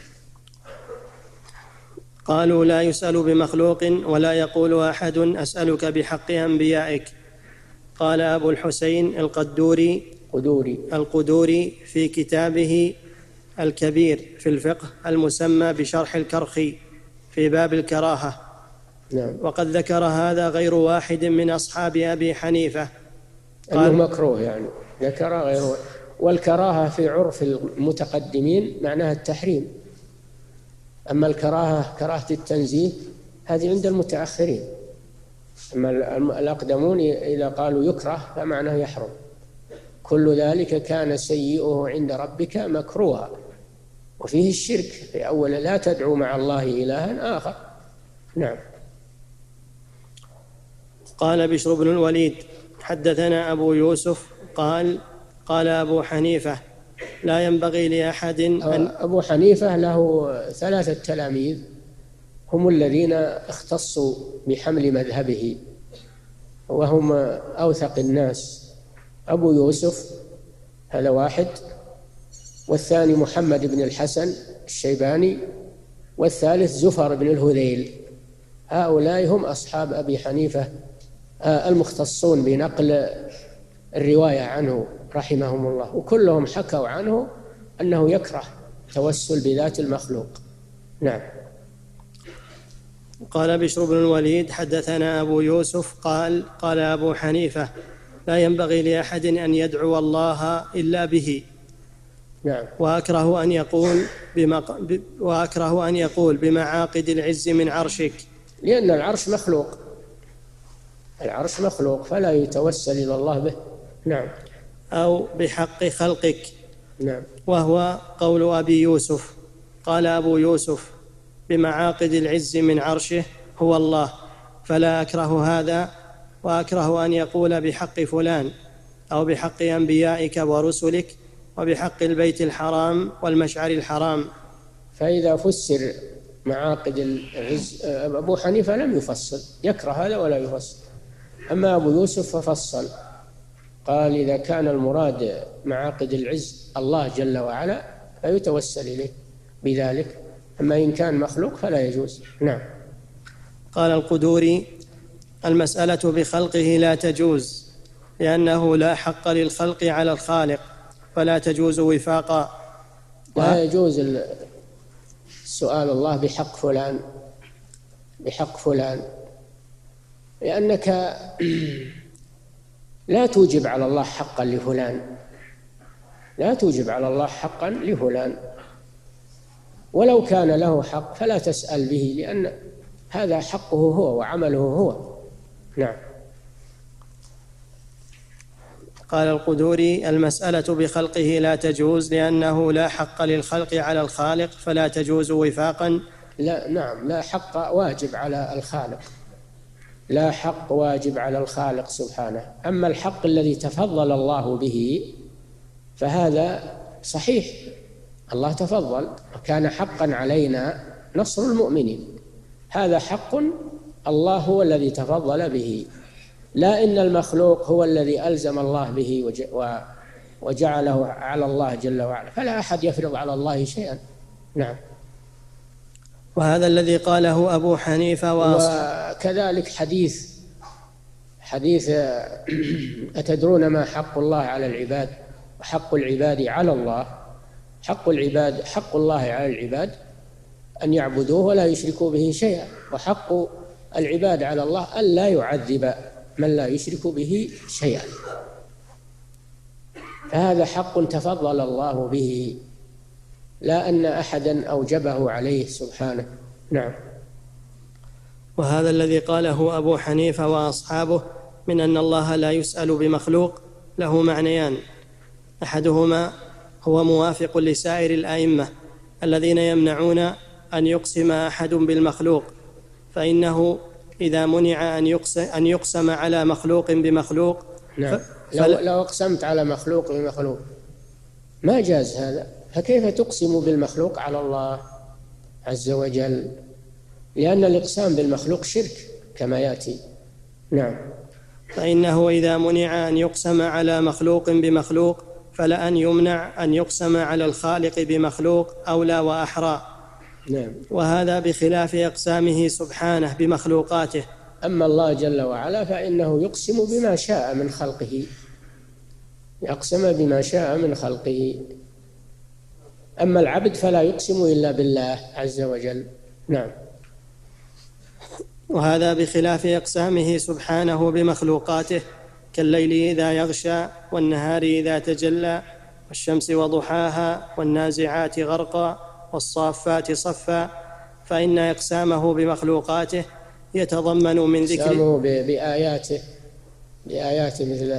قالوا لا يسأل بمخلوق ولا يقول أحد أسألك بحق أنبيائك. قال أبو الحسين القدوري قدوري القدوري في كتابه الكبير في الفقه المسمى بشرح الكرخي في باب الكراهة. نعم. وقد ذكر هذا غير واحد من أصحاب أبي حنيفة، أنه مكروه، يعني ذكر غير. والكراهة في عرف المتقدمين معناها التحريم، أما الكراهة كراهة التنزيه هذه عند المتأخرين. أما الأقدمون إذا قالوا يكره فمعناه يحرم. كل ذلك كان سيئه عند ربك مكروها، وفيه الشرك في أول لا تدعو مع الله إلها آخر. نعم. قال بشر بن الوليد حدثنا أبو يوسف قال قال أبو حنيفة لا ينبغي لأحد أن أبو حنيفة له ثلاثة تلاميذ هم الذين اختصوا بحمل مذهبه، وهم أوثق الناس. أبو يوسف هذا واحد، والثاني محمد بن الحسن الشيباني، والثالث زفر بن الهذيل. هؤلاء هم أصحاب أبي حنيفة المختصون بنقل الرواية عنه رحمهم الله، وكلهم حكوا عنه أنه يكره التوسل بذات المخلوق. نعم. قال بشر بن الوليد حدثنا أبو يوسف قال قال أبو حنيفة لا ينبغي لأحد أن يدعو الله إلا به. نعم. وأكره أن يقول بمق... وأكره أن يقول بمعاقد العز من عرشك، لأن العرش مخلوق، العرش مخلوق فلا يتوسل إلى الله به. نعم. أو بحق خلقك. نعم. وهو قول أبي يوسف. قال أبو يوسف بمعاقد العز من عرشه هو الله، فلا أكره هذا، وأكره أن يقول بحق فلان أو بحق أنبيائك ورسلك وبحق البيت الحرام والمشعر الحرام. فإذا فسر معاقد العز، أبو حنيفة لم يفصل، يكره هذا ولا يفصل. أما أبو يوسف ففصل، قال إذا كان المراد معاقد العز الله جل وعلا فيتوسل إليه بذلك، أما إن كان مخلوق فلا يجوز. نعم. قال القدوري المسألة بخلقه لا تجوز، لأنه لا حق للخلق على الخالق، فلا تجوز وفاقا. لا يجوز سؤال الله بحق فلان بحق فلان، لأنك لا توجب على الله حقا لفلان، لا توجب على الله حقا لفلان، ولو كان له حق فلا تسأل به، لأن هذا حقه هو وعمله هو. نعم. قال القدوري: المسألة بخلقه لا تجوز لأنه لا حق للخلق على الخالق فلا تجوز وفاقا. لا نعم، لا حق واجب على الخالق، لا حق واجب على الخالق سبحانه. أما الحق الذي تفضل الله به فهذا صحيح، الله تفضل، وكان حقا علينا نصر المؤمنين، هذا حق الله هو الذي تفضل به، لا إن المخلوق هو الذي ألزم الله به وجعله على الله جل وعلا، فلا أحد يفرض على الله شيئا. نعم. وهذا الذي قاله أبو حنيفة وكذلك حديث حديث أتدرون ما حق الله على العباد وحق العباد على الله؟ حق العباد حق الله على العباد أن يعبدوه ولا يشركوا به شيئا، وحق العباد على الله أن لا يعذب من لا يشرك به شيئا، فهذا حق تفضل الله به، لا أن أحدا أوجبه عليه سبحانه. نعم. وهذا الذي قاله أبو حنيفة وأصحابه من أن الله لا يسأل بمخلوق له معنيان: أحدهما هو موافق لسائر الأئمة الذين يمنعون أن يقسم أحد بالمخلوق، فإنه إذا منع أن يقسم على مخلوق بمخلوق. نعم. لو, لو أقسمت على مخلوق بمخلوق ما جاز هذا، فكيف تقسم بالمخلوق على الله عز وجل؟ لأن الإقسام بالمخلوق شرك كما يأتي. نعم. فإنه إذا منع أن يقسم على مخلوق بمخلوق فلأن يمنع أن يقسم على الخالق بمخلوق أولى وأحرى. نعم. وهذا بخلاف أقسامه سبحانه بمخلوقاته. أما الله جل وعلا فإنه يقسم بما شاء من خلقه، يقسم بما شاء من خلقه. أما العبد فلا يقسم إلا بالله عز وجل. نعم. وهذا بخلاف أقسامه سبحانه بمخلوقاته، كالليل إذا يغشى والنهار إذا تجلى والشمس وضحاها والنازعات غرقا والصافات صفا، فإن إقسامه بمخلوقاته يتضمن من ذكر إقسامه بآياته بآياته مثل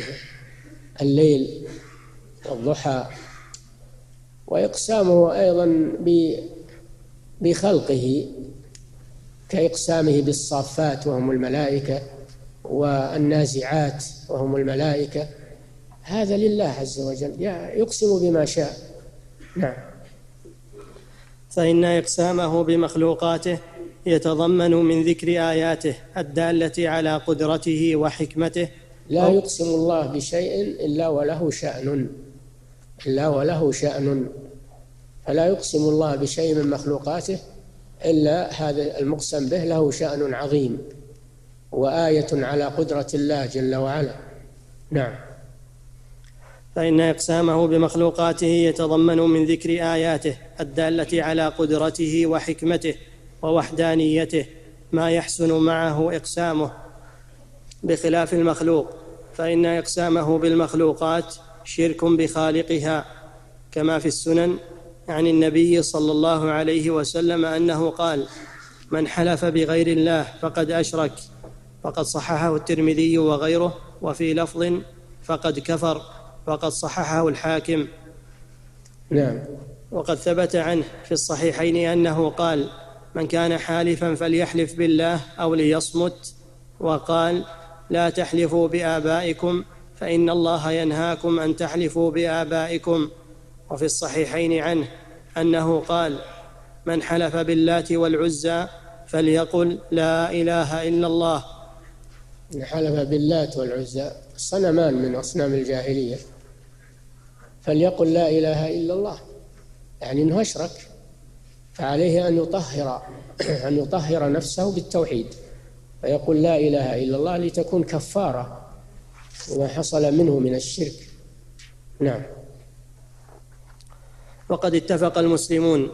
الليل والضحى، وإقسامه أيضا بخلقه كإقسامه بالصافات وهم الملائكة والنازعات وهم الملائكة، هذا لله عز وجل يقسم بما شاء. نعم. فإن إقسامه بمخلوقاته يتضمن من ذكر آياته الدالة على قدرته وحكمته. لا يقسم الله بشيء إلا وله شأن إلا وله شأن فلا يقسم الله بشيء من مخلوقاته إلا هذا المقسم به له شأن عظيم وآية على قدرة الله جل وعلا. نعم. فإن إقسامه بمخلوقاته يتضمن من ذكر آياته الدالة على قدرته وحكمته ووحدانيته ما يحسن معه إقسامه، بخلاف المخلوق، فإن إقسامه بالمخلوقات شرك بخالقها، كما في السنن عن النبي صلى الله عليه وسلم أنه قال: من حلف بغير الله فقد أشرك، فقد صححه الترمذي وغيره، وفي لفظ فقد كفر، وقد صححه الحاكم. نعم. وقد ثبت عنه في الصحيحين أنه قال: من كان حالفا فليحلف بالله أو ليصمت، وقال: لا تحلفوا بآبائكم فإن الله ينهاكم أن تحلفوا بآبائكم. وفي الصحيحين عنه أنه قال: من حلف باللات والعزى فليقل لا إله إلا الله. من حلف باللات والعزى صنمان من أصنام الجاهلية فليقل لا إله إلا الله، يعني أنه أشرك، فعليه أن يطهر أن يطهر نفسه بالتوحيد، فيقول لا إله إلا الله لتكون كفارة وما حصل منه من الشرك. نعم. وقد اتفق المسلمون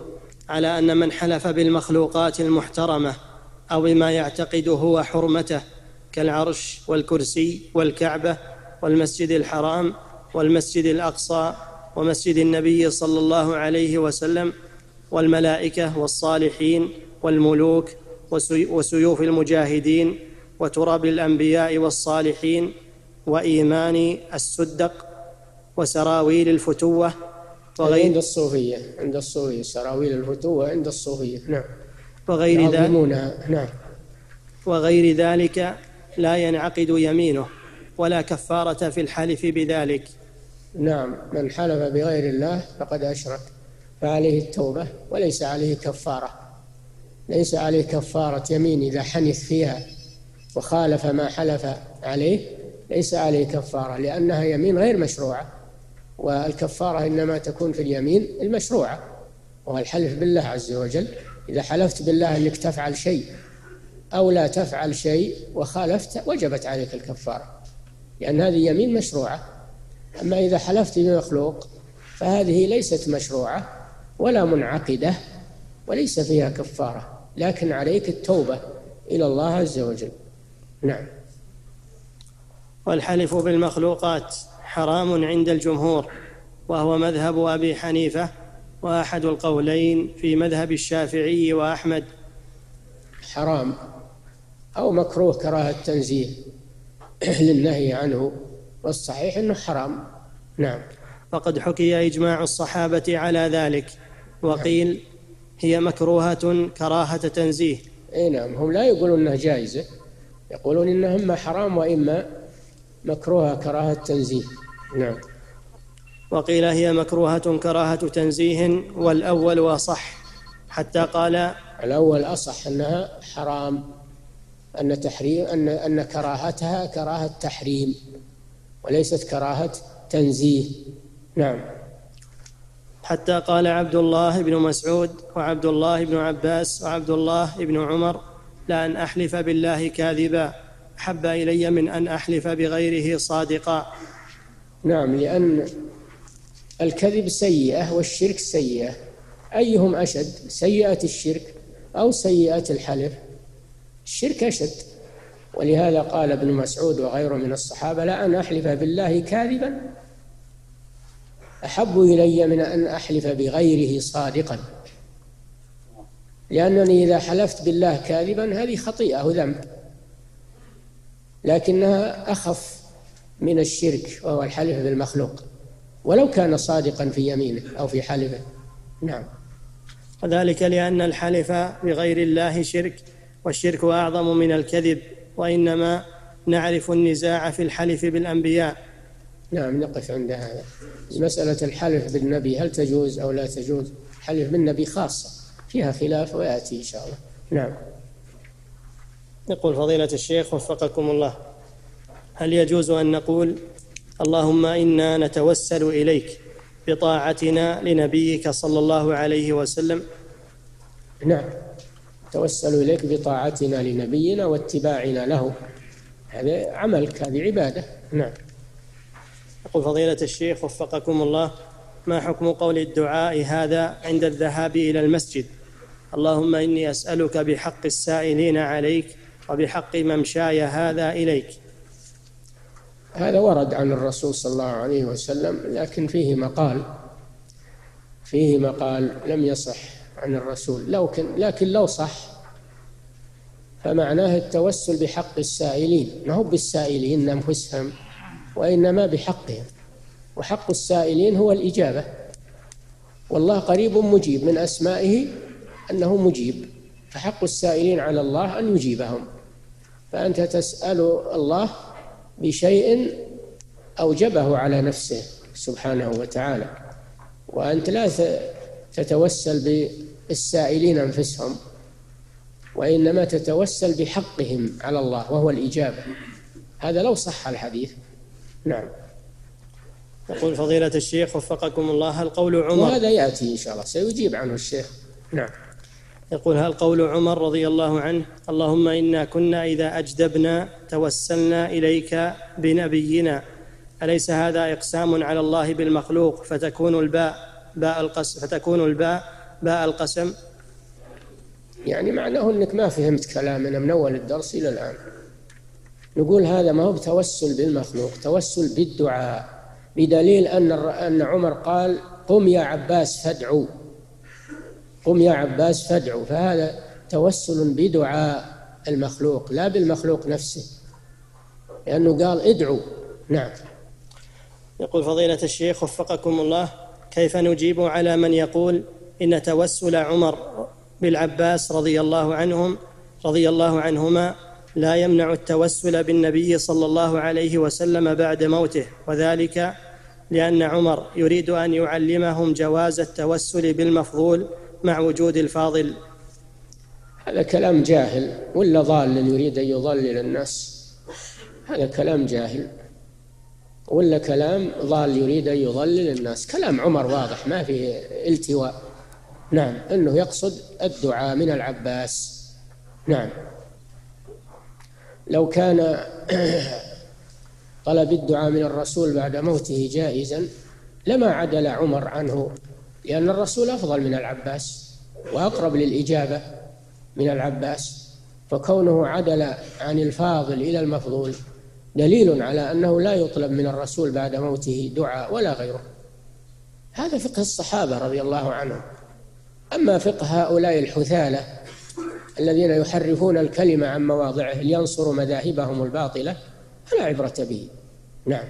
على أن من حلف بالمخلوقات المحترمة أو بما يعتقد هو حرمته كالعرش والكرسي والكعبة والمسجد الحرام والمسجد الأقصى ومسجد النبي صلى الله عليه وسلم والملائكة والصالحين والملوك وسيوف المجاهدين وتراب الأنبياء والصالحين وإيمان السدق وسراويل الفتوة وغير عند الصوفية عند الصوفية سراويل الفتوة عند الصوفية نعم وغير ذلك نعم وغير ذلك لا ينعقد يمينه ولا كفارة في الحلف بذلك. نعم من حلف بغير الله فقد أشرك فعليه التوبة وليس عليه كفارة ليس عليه كفارة يمين إذا حنث فيها وخالف ما حلف عليه ليس عليه كفارة لأنها يمين غير مشروعة والكفارة إنما تكون في اليمين المشروعة وهو الحلف بالله عز وجل. إذا حلفت بالله أنك تفعل شيء أو لا تفعل شيء وخالفت وجبت عليك الكفارة لأن هذه يمين مشروعة. أما إذا حلفت بمخلوق فهذه ليست مشروعة ولا منعقدة وليس فيها كفارة لكن عليك التوبة إلى الله عز وجل. نعم. والحلف بالمخلوقات حرام عند الجمهور وهو مذهب أبي حنيفة وأحد القولين في مذهب الشافعي وأحمد. حرام أو مكروه كراهة تنزيه للنهي عنه والصحيح أنه حرام. نعم. وقد حكي إجماع الصحابة على ذلك وقيل هي مكروهة كراهة تنزيه. اي نعم هم لا يقولون انها جائزة يقولون انها اما حرام واما مكروهة كراهة تنزيه. نعم. وقيل هي مكروهة كراهة تنزيه والأول أصح حتى قال الأول أصح أنها حرام أن تحريم أن أن كراهتها كراهة تحريم وليست كراهة تنزيه. نعم. حتى قال عبد الله بن مسعود وعبد الله بن عباس وعبد الله بن عمر لأن أحلف بالله كاذبا أحب إلي من أن أحلف بغيره صادقا. نعم لأن الكذب سيئة والشرك سيئة أيهم أشد سيئة الشرك أو سيئة الحلف؟ الشرك أشد ولهذا قال ابن مسعود وغيره من الصحابة لأن أحلف بالله كاذبا أحب إلي من أن أحلف بغيره صادقا لأنني إذا حلفت بالله كاذبا هذه خطيئة وذنب لكنها أخف من الشرك وهو الحلف بالمخلوق ولو كان صادقا في يمينه أو في حلفه. نعم. وذلك لأن الحلف بغير الله شرك والشرك أعظم من الكذب وإنما نعرف النزاع في الحلف بالأنبياء. نعم نقف عند هذا. مسألة الحلف بالنبي هل تجوز أو لا تجوز؟ الحلف بالنبي خاصة فيها خلاف ويأتي إن شاء الله. نعم. يقول فضيلة الشيخ وفقكم الله هل يجوز أن نقول اللهم إنا نتوسل إليك بطاعتنا لنبيك صلى الله عليه وسلم؟ نعم توسل إليك بطاعتنا لنبينا واتباعنا له هذا عملك هذه عبادة. نعم. يقول فضيلة الشيخ وفقكم الله ما حكم قول الدعاء هذا عند الذهاب إلى المسجد اللهم إني أسألك بحق السائلين عليك وبحق ممشاي هذا إليك؟ هذا ورد عن الرسول صلى الله عليه وسلم لكن فيه مقال فيه مقال لم يصح عن الرسول لو كان لكن لو صح فمعناه التوسل بحق السائلين ما هو بالسائلين أنفسهم وإنما بحقهم وحق السائلين هو الإجابة والله قريب مجيب من أسمائه أنه مجيب فحق السائلين على الله أن يجيبهم فأنت تسأل الله بشيء أوجبه على نفسه سبحانه وتعالى وأنت لا تتوسل بالسائلين أنفسهم وإنما تتوسل بحقهم على الله وهو الإجابة هذا لو صح الحديث. نعم. يقول فضيلة الشيخ وفقكم الله هل قول عمر وهذا يأتي إن شاء الله سيجيب عنه الشيخ. نعم. يقول هل قول عمر رضي الله عنه اللهم إنا كنا إذا أجدبنا توسلنا إليك بنبينا أليس هذا إقسام على الله بالمخلوق فتكون الباء باء القسم فتكون الباء باء القسم؟ يعني معناه أنك ما فهمت كلامنا من أول الدرس إلى الآن. نقول هذا ما هو توسل بالمخلوق، توسل بالدعاء، بدليل أن أن عمر قال قم يا عباس فادعوا، قم يا عباس فادعوا، فهذا توسل بدعاء المخلوق لا بالمخلوق نفسه، لأنه قال ادعوا. نعم. يقول فضيلة الشيخ وفقكم الله: كيف نجيب على من يقول إن توسل عمر بالعباس رضي الله عنهم رضي الله عنهما لا يمنع التوسل بالنبي صلى الله عليه وسلم بعد موته، وذلك لأن عمر يريد أن يعلمهم جواز التوسل بالمفضول مع وجود الفاضل؟ هذا كلام جاهل، ولا ضال يريد أن يضلل الناس، هذا كلام جاهل، ولا كلام ضال يريد أن يضلل الناس. كلام عمر واضح ما فيه التواء. نعم، أنه يقصد الدعاء من العباس. نعم. لو كان طلب الدعاء من الرسول بعد موته جائزا لما عدل عمر عنه، لأن الرسول أفضل من العباس وأقرب للإجابة من العباس، فكونه عدل عن الفاضل إلى المفضول دليل على أنه لا يطلب من الرسول بعد موته دعاء ولا غيره. هذا فقه الصحابة رضي الله عنهم. أما فقه هؤلاء الحثالة الذين يحرفون الكلمة عن مواضعه لينصروا مذاهبهم الباطلة فلا عبرة به. نعم.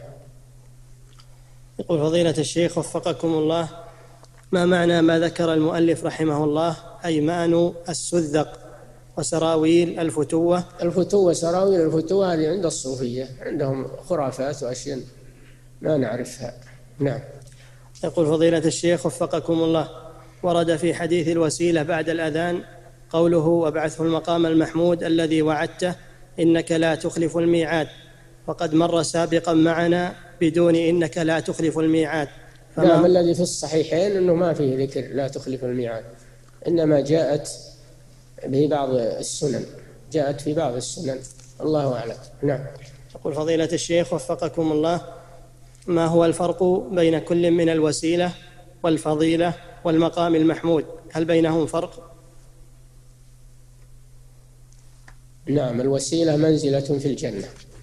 يقول فضيلة الشيخ وفقكم الله: ما معنى ما ذكر المؤلف رحمه الله أيمان السذق وسراويل الفتوة؟ الفتوة سراويل الفتوة هذه عند الصوفية، عندهم خرافات وأشياء ما نعرفها. نعم. يقول فضيلة الشيخ وفقكم الله: ورد في حديث الوسيلة بعد الأذان قوله: وابعثه المقام المحمود الذي وعدته إنك لا تخلف الميعاد، وقد مر سابقا معنا بدون إنك لا تخلف الميعاد. نعم، الذي في الصحيحين أنه ما فيه ذكر لا تخلف الميعاد، إنما جاءت به بعض السنن، جاءت في بعض السنن، الله أعلم. نعم. يقول فضيلة الشيخ وفقكم الله: ما هو الفرق بين كل من الوسيلة والفضيلة والمقام المحمود؟ هل بينهم فرق؟ نعم، الوسيلة منزلة في الجنة،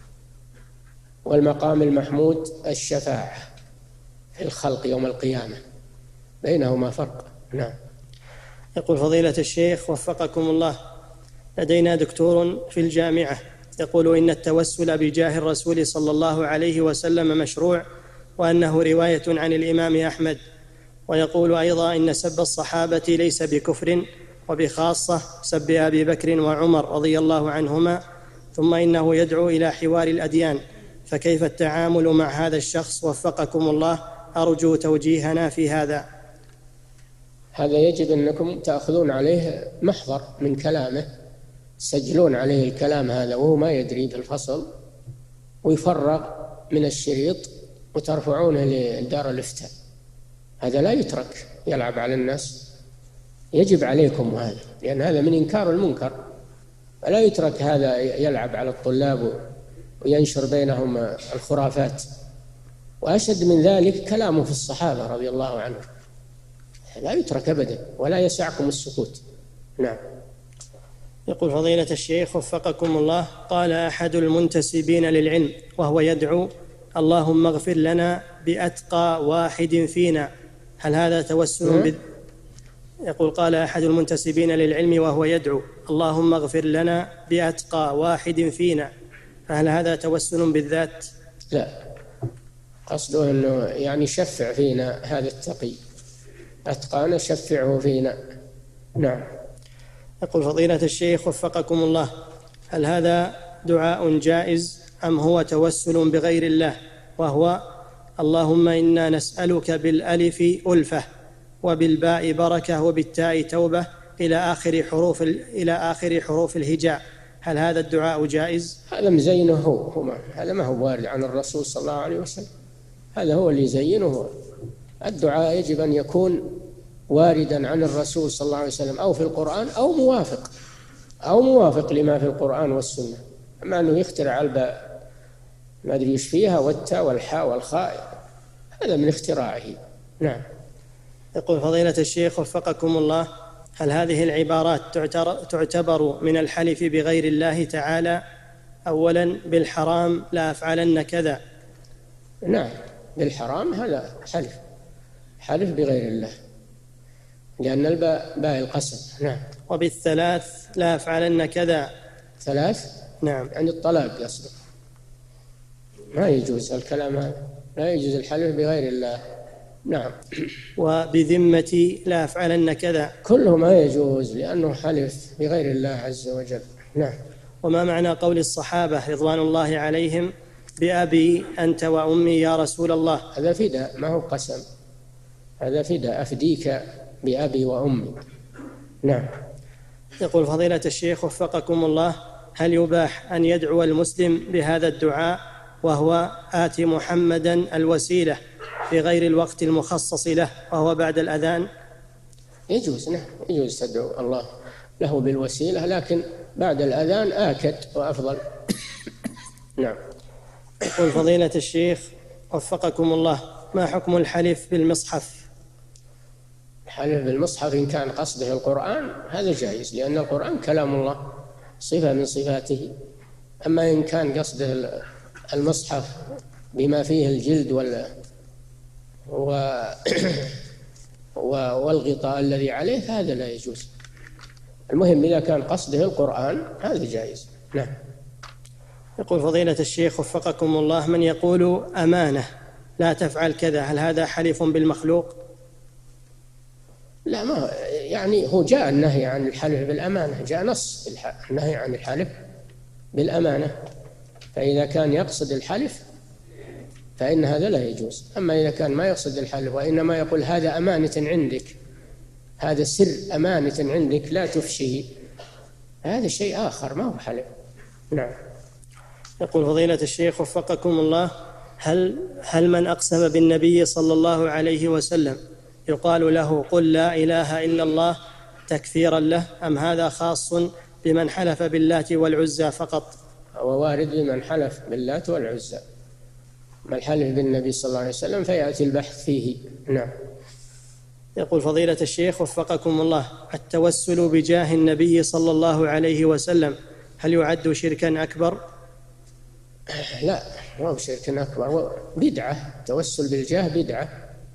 والمقام المحمود الشفاعة في الخلق يوم القيامة، بينهما فرق. نعم. يقول فضيلة الشيخ وفقكم الله: لدينا دكتور في الجامعة يقول إن التوسل بجاه الرسول صلى الله عليه وسلم مشروع، وأنه رواية عن الإمام أحمد، ويقول أيضا إن سب الصحابة ليس بكفر، وبخاصة سب أبي بكر وعمر رضي الله عنهما، ثم إنه يدعو إلى حوار الأديان، فكيف التعامل مع هذا الشخص وفقكم الله؟ أرجو توجيهنا في هذا. هذا يجب أنكم تأخذون عليه محضر من كلامه، تسجلون عليه الكلام هذا وهو ما يدري في الفصل، ويفرغ من الشريط وترفعونه لدار الإفتاء. هذا لا يترك يلعب على الناس، يجب عليكم هذا، لأن هذا من إنكار المنكر، فلا يترك هذا يلعب على الطلاب وينشر بينهم الخرافات. وأشد من ذلك كلامه في الصحابة رضي الله عنهم، لا يترك أبدا، ولا يسعكم السكوت. نعم. يقول فضيلة الشيخ وفقكم الله: قال أحد المنتسبين للعلم وهو يدعو: اللهم اغفر لنا بأتقى واحد فينا، هل هذا توسل بذ... يقول قال أحد المنتسبين للعلم وهو يدعو: اللهم اغفر لنا بأتقى واحد فينا، فهل هذا توسل بالذات؟ لا، قصده أنه يعني شفع فينا هذا التقي، أتقانا شفعه فينا. نعم. يقول فضيلة الشيخ وفقكم الله: هل هذا دعاء جائز أم هو توسل بغير الله، وهو اللهم إنا نسألك بالألف ألفة وبالباء بركة وبالتاء توبة إلى آخر حروف إلى آخر حروف الهجاء، هل هذا الدعاء جائز؟ هذا مزينه هو, هو هذا ما هو وارد عن الرسول صلى الله عليه وسلم، هذا هو اللي زينه هو. الدعاء يجب أن يكون واردا عن الرسول صلى الله عليه وسلم، أو في القرآن أو موافق أو موافق لما في القرآن والسنة. أما أنه يخترع الباء ما أدري إيش فيها والتاء والحاء والخاء، هذا من اختراعه. نعم. يقول فضيلة الشيخ وفقكم الله، هل هذه العبارات تعتبر من الحلف بغير الله تعالى؟ أولا بالحرام لا أفعلن كذا. نعم، بالحرام هذا حلف، حلف بغير الله، لأن الباء باء القسم. نعم. وبالثلاث لا أفعلن كذا. ثلاث؟ نعم، يعني الطلاق يصدق، ما يجوز الكلام هذا، لا يجوز الحلف بغير الله. نعم. وبذمتي لا أفعلن كذا. كله ما يجوز لأنه حلف بغير الله عز وجل. نعم. وما معنى قول الصحابة رضوان الله عليهم بأبي أنت وأمي يا رسول الله؟ هذا فداء، ما هو قسم، هذا فداء، أفديك بأبي وأمي. نعم. يقول فضيلة الشيخ وفقكم الله، هل يباح أن يدعو المسلم بهذا الدعاء وهو آتي محمدا الوسيلة في غير الوقت المخصص له وهو بعد الأذان؟ يجوز. نعم، يجوز تدعو الله له بالوسيلة، لكن بعد الأذان آكد وأفضل. نعم. يقول فضيلة الشيخ وفقكم الله، ما حكم الحلف بالمصحف؟ الحلف بالمصحف إن كان قصده القرآن هذا جائز، لأن القرآن كلام الله، صفة من صفاته. أما إن كان قصده المصحف بما فيه الجلد وال والغطاء الذي عليه فهذا لا يجوز. المهم إذا كان قصده القرآن هذا جائز. نعم. يقول فضيلة الشيخ وفقكم الله، من يقول أمانة لا تفعل كذا، هل هذا حلف بالمخلوق؟ لا، ما يعني هو جاء النهي عن الحلف بالأمانة، جاء نص النهي عن الحلف بالأمانة، فإذا كان يقصد الحلف فإن هذا لا يجوز. أما إذا كان ما يقصد الحلف وإنما يقول هذا أمانة عندك، هذا سر أمانة عندك لا تفشيه، هذا شيء آخر ما هو حلف. نعم. يقول فضيلة الشيخ وفقكم الله، هل هل من أقسم بالنبي صلى الله عليه وسلم يقال له قل لا إله إلا الله تكفيرا له، أم هذا خاص بمن حلف باللات والعزى فقط؟ هو وارد بمن حلف باللات والعزى، من حلف بالنبي صلى الله عليه وسلم فيأتي البحث فيه. نعم. يقول فضيلة الشيخ وفقكم الله، التوسل بجاه النبي صلى الله عليه وسلم هل يعد شركا أكبر؟ لا، ما هو شرك أكبر، هو بدعة، التوسل بالجاه بدعة،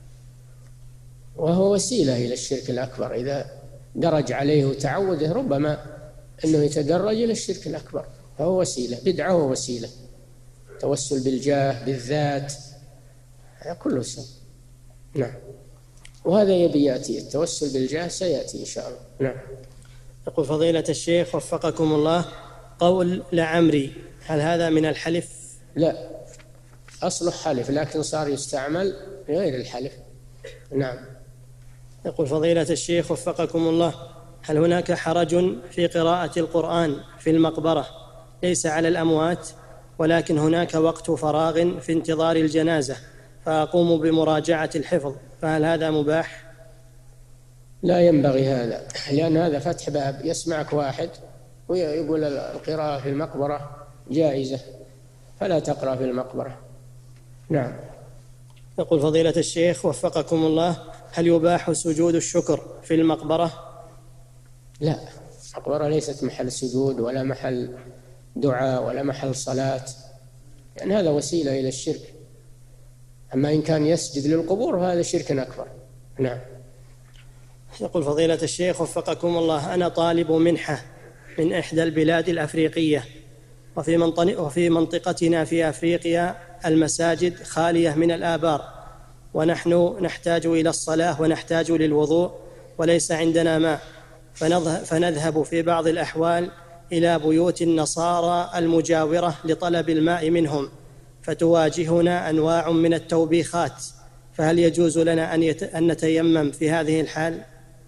وهو وسيلة إلى الشرك الأكبر. إذا درج عليه وتعوده ربما أنه يتدرج إلى الشرك الأكبر، فهو وسيلة، بدعة ووسيلة. التوسل بالجاه بالذات كله سن. نعم. وهذا يبي يأتي، التوسل بالجاه سيأتي إن شاء الله. نعم. يقول فضيلة الشيخ وفقكم الله، قول لعمري هل هذا من الحلف؟ لا، أصله حلف لكن صار يستعمل غير الحلف. نعم. يقول فضيلة الشيخ وفقكم الله، هل هناك حرج في قراءة القرآن في المقبرة ليس على الأموات، ولكن هناك وقت فراغ في انتظار الجنازة فأقوم بمراجعة الحفظ، فهل هذا مباح؟ لا ينبغي هذا، لأن هذا فتح باب، يسمعك واحد ويقول القراءة في المقبرة جائزة، فلا تقرأ في المقبرة. نعم. يقول فضيلة الشيخ وفقكم الله، هل يباح سجود الشكر في المقبرة؟ لا، المقبرة ليست محل سجود ولا محل دعاء ولا محل صلاة، يعني هذا وسيلة إلى الشرك. أما إن كان يسجد للقبور فهذا شرك أكبر. نعم. يقول فضيلة الشيخ وفقكم الله، أنا طالب منحة من إحدى البلاد الأفريقية، وفي وفي منطقتنا في أفريقيا المساجد خالية من الآبار، ونحن نحتاج إلى الصلاة ونحتاج للوضوء وليس عندنا ماء، فنذهب في بعض الأحوال إلى بيوت النصارى المجاورة لطلب الماء منهم، فتواجهنا أنواع من التوبيخات، فهل يجوز لنا أن, يت... أن نتيمم في هذه الحال؟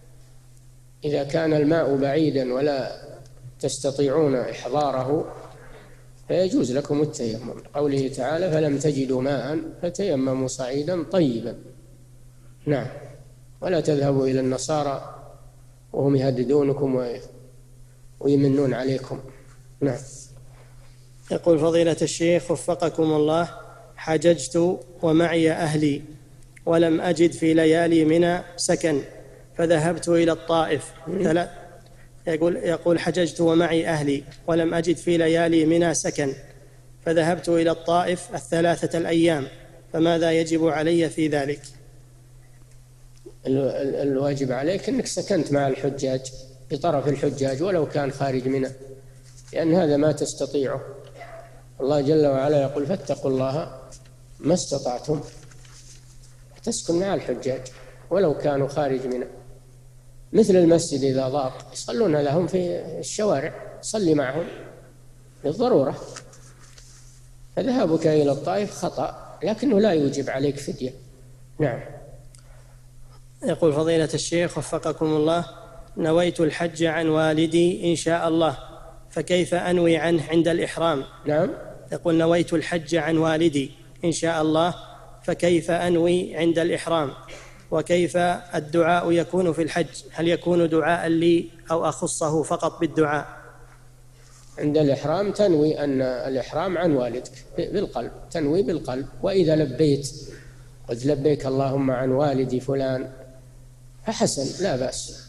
إذا كان الماء بعيدا ولا تستطيعون إحضاره فيجوز لكم التيمم، قوله تعالى فلم تجدوا ماء فتيمموا صعيدا طيبا. نعم. ولا تذهبوا إلى النصارى وهم يهددونكم ويمنون عليكم. نعم. يقول فضيلة الشيخ وفقكم الله، حججت ومعي أهلي ولم أجد في ليالي منى سكن فذهبت إلى الطائف. يقول, يقول حججت ومعي أهلي ولم أجد في ليالي منى سكن فذهبت إلى الطائف الثلاثة الأيام، فماذا يجب علي في ذلك؟ الواجب عليك أنك سكنت مع الحجاج بطرف الحجاج ولو كان خارج منى، لأن هذا ما تستطيعه. الله جل وعلا يقول فاتقوا الله ما استطعتم، تسكن مع الحجاج ولو كانوا خارج منى. مثل المسجد إذا ضاق يصلون لهم في الشوارع، صلي معهم للضرورة. فذهابك إلى الطائف خطأ لكنه لا يوجب عليك فدية. نعم. يقول فضيلة الشيخ وفقكم الله: نويت الحج عن والدي إن شاء الله، فكيف أنوي عنه عند الإحرام؟ نعم. يقول نويت الحج عن والدي إن شاء الله، فكيف أنوي عند الإحرام؟ وكيف الدعاء يكون في الحج؟ هل يكون دعاء لي أو أخصه فقط بالدعاء؟ عند الإحرام تنوي أن الإحرام عن والدك بالقلب، تنوي بالقلب. وإذا لبيت قلت لبيك اللهم عن والدي فلان فحسن لا بأس.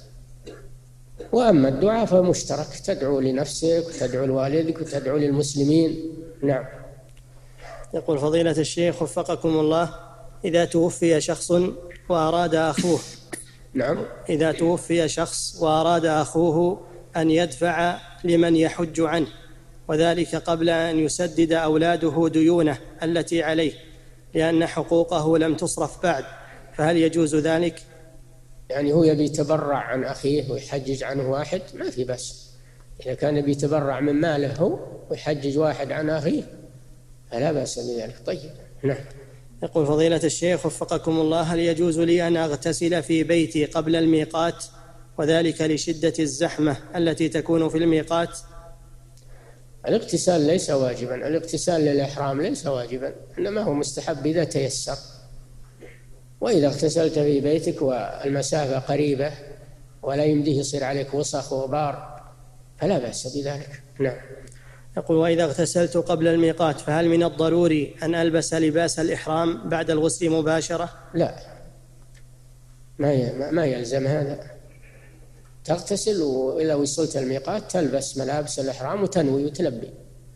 وأما الدعاء فمشترك، تدعو لنفسك وتدعو لوالدك وتدعو للمسلمين. نعم. يقول فضيلة الشيخ وفقكم الله: إذا توفي شخص وأراد أخوه نعم إذا توفي شخص وأراد أخوه أن يدفع لمن يحج عنه، وذلك قبل أن يسدد أولاده ديونه التي عليه لأن حقوقه لم تصرف بعد، فهل يجوز ذلك؟ يعني هو يبي يتبرع عن أخيه ويحجج عنه واحد، ما في بس. إذا كان يبي يتبرع من ماله هو ويحجج واحد عن أخيه فلا بأس بذلك. طيب. نعم. يقول فضيلة الشيخ وفقكم الله: هل يجوز لي أن أغتسل في بيتي قبل الميقات، وذلك لشدة الزحمة التي تكون في الميقات؟ الاغتسال ليس واجبا، الاغتسال للإحرام ليس واجبا، إنما هو مستحب إذا تيسر. وإذا اغتسلت في بيتك والمسافة قريبة ولا يمديه يصير عليك وسخ وغبار فلا بأس بذلك. نعم. يقول: وإذا اغتسلت قبل الميقات فهل من الضروري أن ألبس لباس الإحرام بعد الغسل مباشرة؟ لا، ما ما يلزم هذا. تغتسل وإذا وصلت الميقات تلبس ملابس الإحرام وتنوي وتلبي.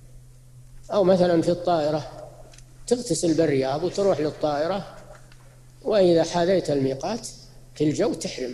أو مثلا في الطائرة تغتسل بالرياض وتروح للطائرة، وإذا حاذيت الميقات في الجو تحرم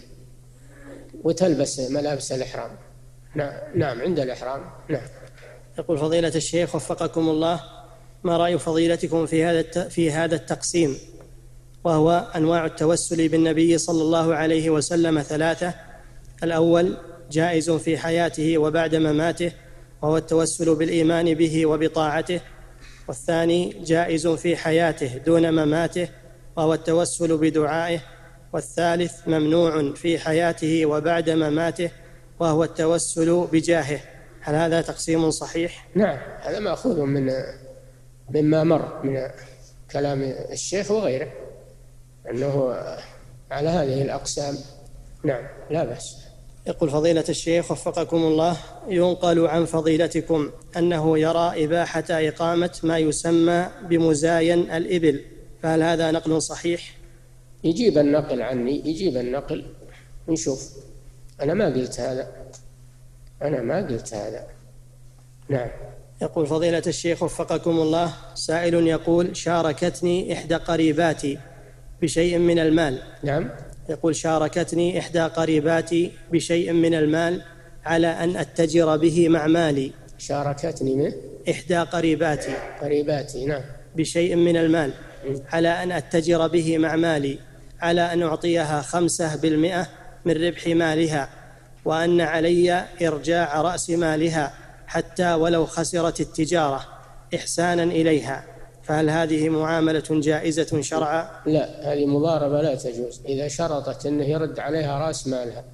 وتلبس ملابس الإحرام. نعم عند الإحرام. نعم. يقول فضيلة الشيخ وفقكم الله: ما رأي فضيلتكم في هذا في هذا التقسيم، وهو أنواع التوسل بالنبي صلى الله عليه وسلم ثلاثة: الأول جائز في حياته وبعد مماته وهو التوسل بالإيمان به وبطاعته، والثاني جائز في حياته دون مماته وهو التوسل بدعائه، والثالث ممنوع في حياته وبعد مماته وهو التوسل بجاهه. هل هذا تقسيم صحيح؟ نعم، هذا مأخوذ من مما مر من كلام الشيخ وغيره أنه على هذه الأقسام. نعم لا بأس. يقول فضيلة الشيخ وفقكم الله: ينقل عن فضيلتكم أنه يرى إباحة إقامة ما يسمى بمزاين الإبل، فهل هذا نقل صحيح؟ يجيب النقل عني، يجيب النقل نشوف. أنا ما قلت هذا، أنا ما قلت هذا. نعم. يقول فضيلة الشيخ وفقكم الله: سائل يقول: شاركتني إحدى قريباتي بشيء من المال. نعم. يقول: شاركتني إحدى قريباتي بشيء من المال على أن أتجر به مع مالي. شاركتني من إحدى قريباتي قريباتي نعم بشيء من المال على أن أتجر به مع مالي، على أن أعطيها خمسة بالمئة من ربح مالها، وأن علي إرجاع رأس مالها حتى ولو خسرت التجارة إحسانا إليها، فهل هذه معاملة جائزة شرعا؟ لا، هذه مضاربة لا تجوز. إذا شرطت أنه يرد عليها رأس مالها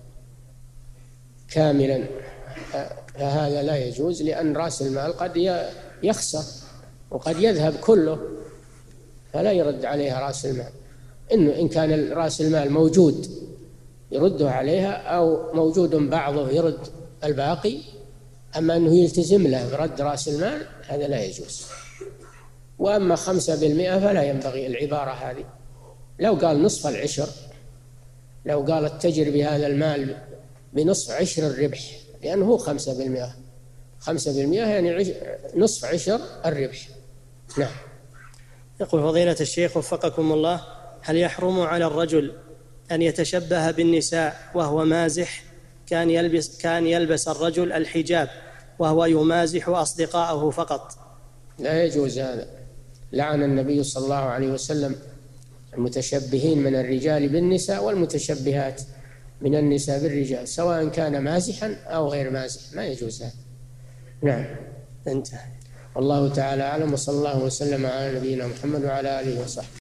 كاملا فهذا لا يجوز، لأن رأس المال قد يخسر وقد يذهب كله، فلا يرد عليها رأس المال. إنه إن كان رأس المال موجود يرده عليها، أو موجود بعضه يرد الباقي. أما أنه يلتزم له برد رأس المال هذا لا يجوز. وأما خمسة بالمئة فلا ينبغي العبارة هذه. لو قال نصف العشر، لو قال اتجر بهذا المال بنصف عشر الربح، لأنه هو خمسة بالمئة، خمسة بالمئة يعني نصف عشر الربح. نعم. يقول فضيلة الشيخ وفقكم الله: هل يحرم على الرجل أن يتشبه بالنساء وهو مازح؟ كان يلبس كان يلبس الرجل الحجاب وهو يمازح أصدقائه فقط. لا يجوز هذا. لعن النبي صلى الله عليه وسلم المتشبهين من الرجال بالنساء والمتشبهات من النساء بالرجال، سواء كان مازحا أو غير مازح، ما يجوز هذا. نعم. انتهى. والله تعالى أعلم، وصلى الله وسلم على نبينا محمد وعلى آله وصحبه.